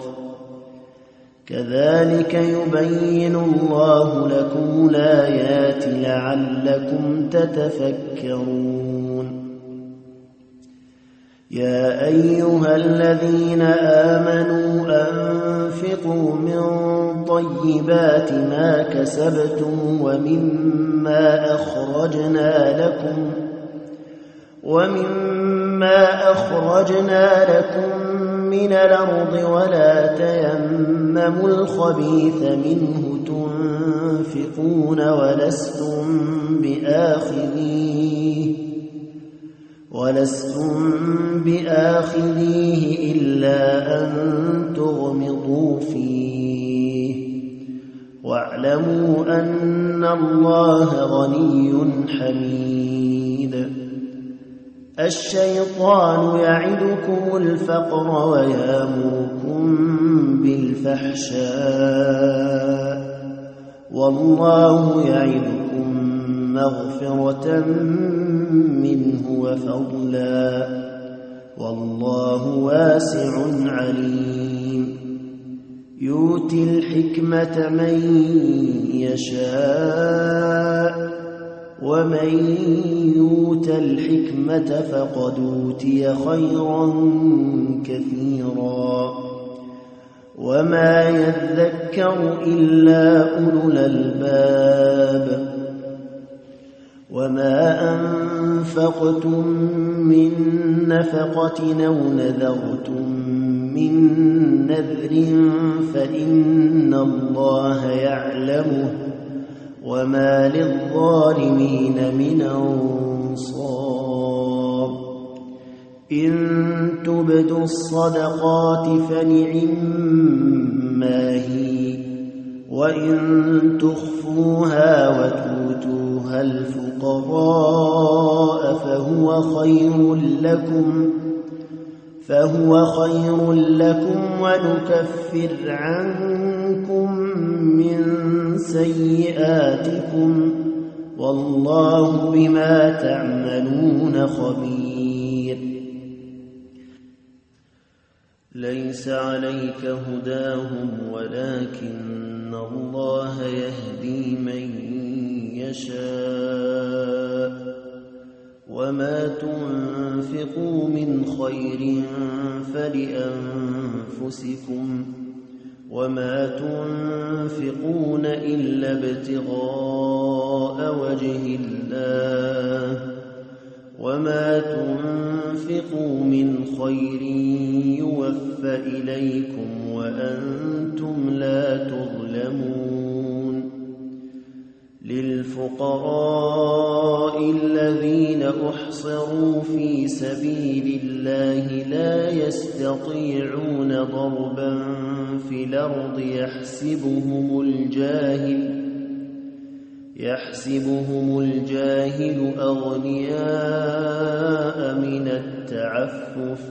كذلك يبين الله لكم الآيات لعلكم تتفكرون. يا أيها الذين آمنوا أنفقوا من طيبات ما كسبتم ومما أخرجنا لكم من الأرض ولا تيمموا الخبيث منه تنفقون ولستم بآخذيه إلا أن تغمضوا فيه واعلموا أن الله غني حميد. الشيطان يعدكم الفقر ويأمركم بالفحشاء والله يعدكم مغفرة منه وفضلا والله واسع عليم يؤتي الحكمة من يشاء ومن يؤت الحكمة فقد أوتي خيرا كثيرا وما يذكر إلا أولو الألباب وما أنفقتم من نفقة أو نذرتم من نذر فإن الله يعلمه وما للظالمين من أنصار إن تبدوا الصدقات فنعما هي وإن تخفوها وتؤتوها الفقراء فهو خير لكم ونكفر عنكم من سيئاتكم والله بما تعملون خبير ليس عليك هداهم ولكن الله يهدي من يشاء وما تنفقوا من خير فلأنفسكم وما تنفقون إلا ابتغاء وجه الله وما تنفقوا من خير يوفى إليكم وأنتم لا تظلمون للفقراء الذين أحصروا في سبيل الله لا يستطيعون ضربا في الأرض يحسبهم الجاهل أغنياء من التعفف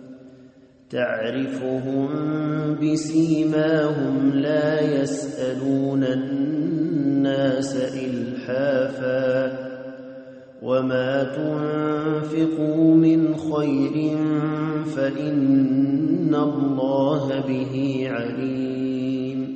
تعرفهم بسيماهم لا يسألون الناس إلحافا وما تنفقوا من خير فإن الله به عليم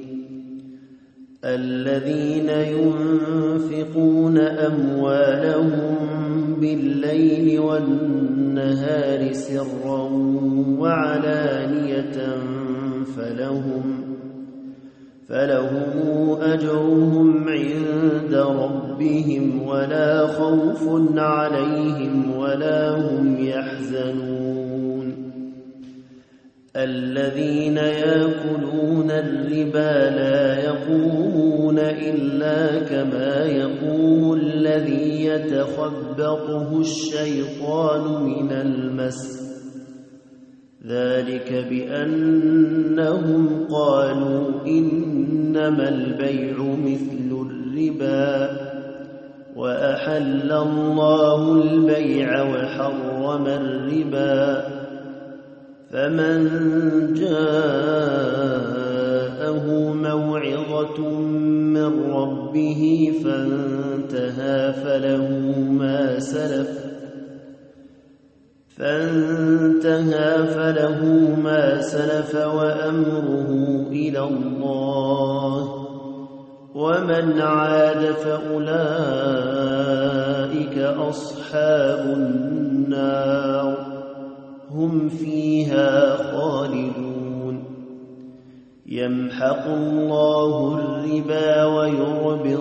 الذين ينفقون أموالهم بالليل والنهار سرا وعلانية فلهم أجرهم عند ربهم ولا خوف عليهم ولا هم يحزنون الذين يأكلون الربا لا يقومون إلا كما يقوم الذي يتخبطه الشيطان من المس ذلك بأنهم قالوا إنما البيع مثل الربا وأحل الله البيع وحرم الربا فمن جاءه موعظة من ربه فانتهى فله ما سلف وأمره إلى الله ومن عاد فأولئك أصحاب النار هم فيها خالدون يمحق الله الربا ويربي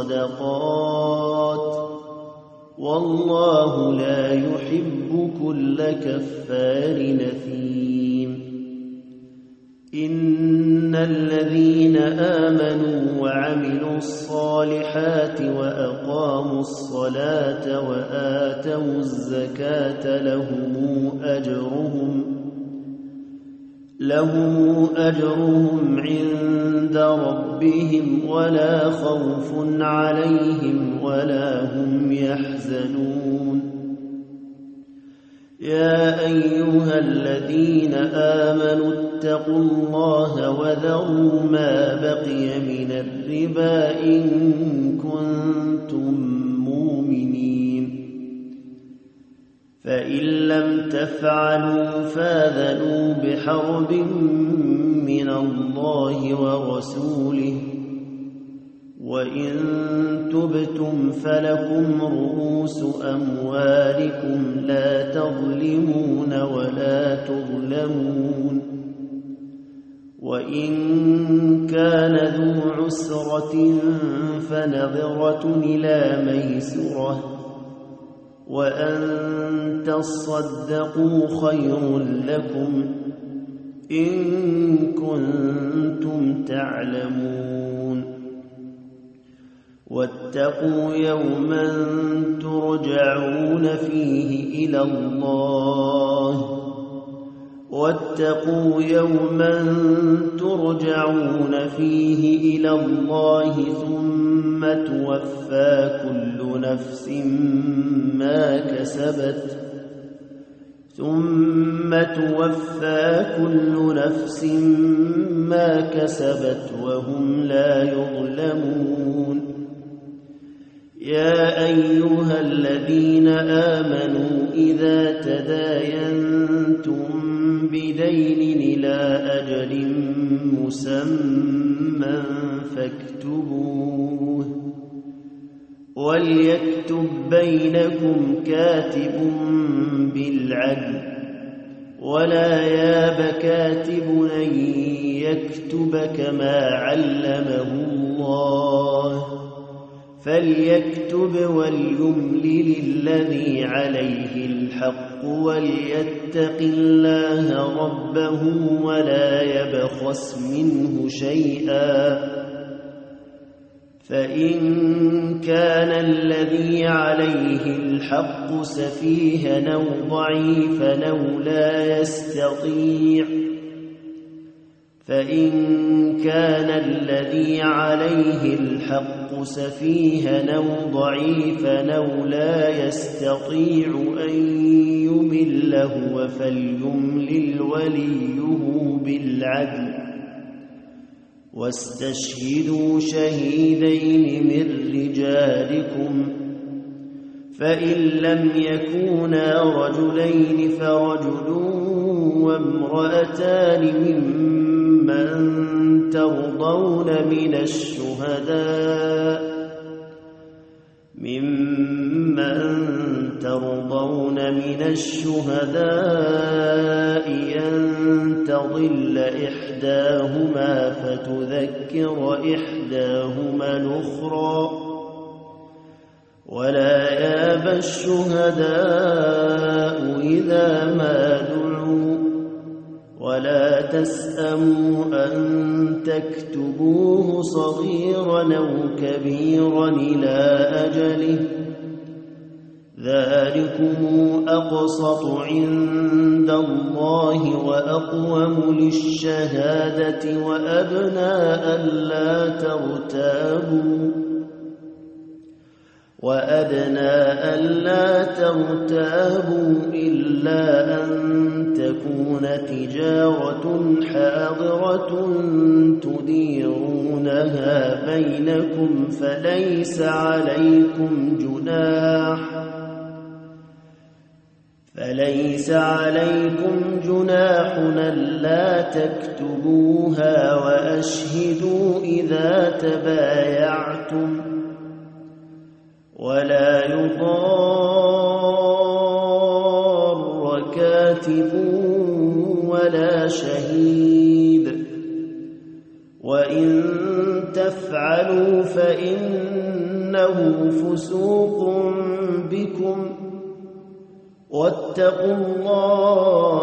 الصدقات والله لا يحب كل كفار نثيم إن الذين آمنوا وعملوا الصالحات وأقاموا الصلاة وآتوا الزكاة لهم أجرهم عند ربهم ولا خوف عليهم ولا هم يحزنون يا أيها الذين آمنوا اتقوا الله وذروا ما بقي من الربا إن كنتم مؤمنين فإن لم تفعلوا فاذنوا بحرب من الله ورسوله وإن تبتم فلكم رؤوس أموالكم لا تظلمون ولا تظلمون وإن كان ذو عسرة فنظرة إلى ميسرة وأن تصدقوا خير لكم إن كنتم تعلمون واتقوا يوما ترجعون فيه إلى الله ثم توفى كل نفس ما كسبت وهم لا يظلمون يا أيها الذين آمنوا إذا تداينتم بدين إلى أجل مسمى فاكتبوه وليكتب بينكم كاتب بالعدل ولا ياب كاتب أن يكتب كما علمه الله فليكتب وليملل الذي عليه الحق وليتق الله ربه ولا يبخس منه شيئا فإن كان الذي عليه الحق سفيها أو ضعيفا أو لا يستطيع أن يمل هو فليملل وليه بالعدل واستشهدوا شهيدين من رجالكم فإن لم يكونا رجلين فرجل وامرأتان ممن ترضون من الشهداء أن تضل إحداهما فتذكر إحداهما الأخرى ولا ياب الشهداء إذا ما دعوا ولا تسأموا أن تكتبوه صغيرا أو كبيرا إلى أجله ذلكم أقسط عند الله وأقوم للشهادة وأدنى ألا ترتابوا إلا أن تكون تجارة حاضرة تديرونها بينكم فليس عليكم جناح ألا تكتبوها وأشهدوا إذا تبايعتم ولا يضار كاتب ولا شهيد وإن تفعلوا فإنه فسوق بكم واتقوا الله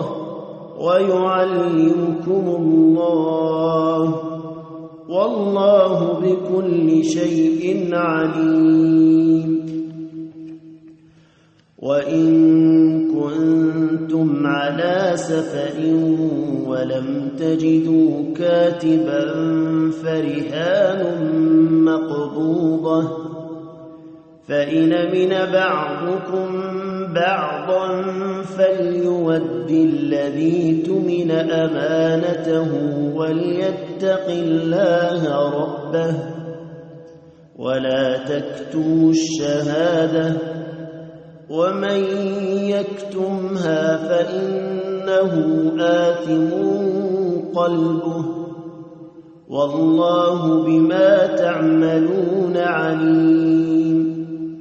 ويعلمكم الله والله بكل شيء عليم وإن كنتم على سفر ولم تجدوا كاتبا فرهان مقبوضة فإن من بعضكم بعضا فليؤد الذي اؤتمن أمانته وليتق الله ربه ولا تكتموا الشهادة ومن يكتمها فإنه آثم قلبه والله بما تعملون عليم.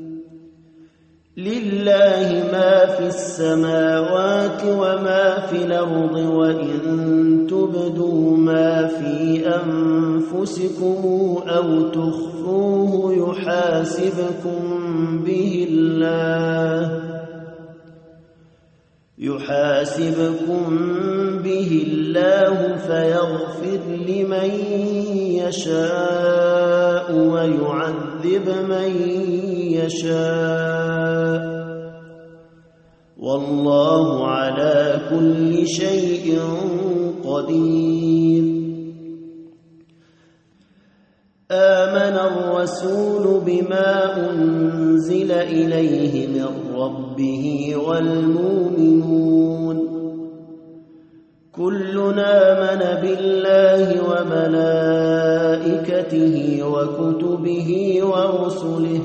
لله ما في السماوات وما في الأرض وإن تبدوا ما في أنفسكم أو تخفوه يحاسبكم به الله فيغفر لمن يشاء ويعذب من يشاء والله على كل شيء قدير. آمن الرسول بما أنزل إليه من ربه والمؤمنون كلنا آمن بالله وملائكته وكتبه ورسله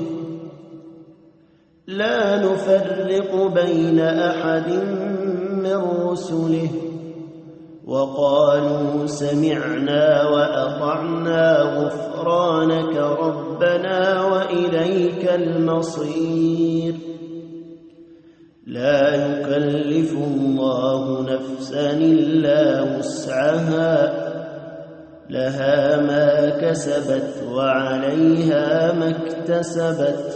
لا نفرق بين أحد من رسله وقالوا سمعنا وأطعنا غفرانك ربنا وإليك المصير. لا يكلف الله نفسا إلا وسعها لها ما كسبت وعليها ما اكتسبت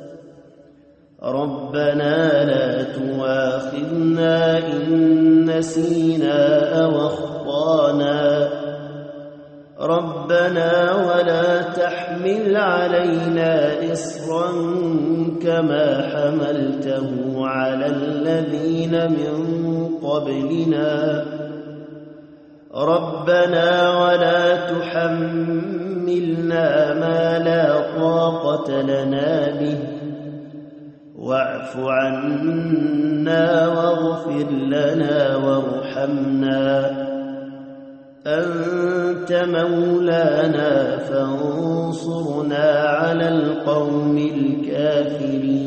ربنا لا تؤاخذنا إن نسينا أو أخطأنا ربنا ولا تحمل علينا إصرا كما حملته على الذين من قبلنا ربنا ولا تحملنا ما لا طاقة لنا به واعف عنا واغفر لنا وارحمنا أنت مولانا فانصرنا على القوم الكافرين.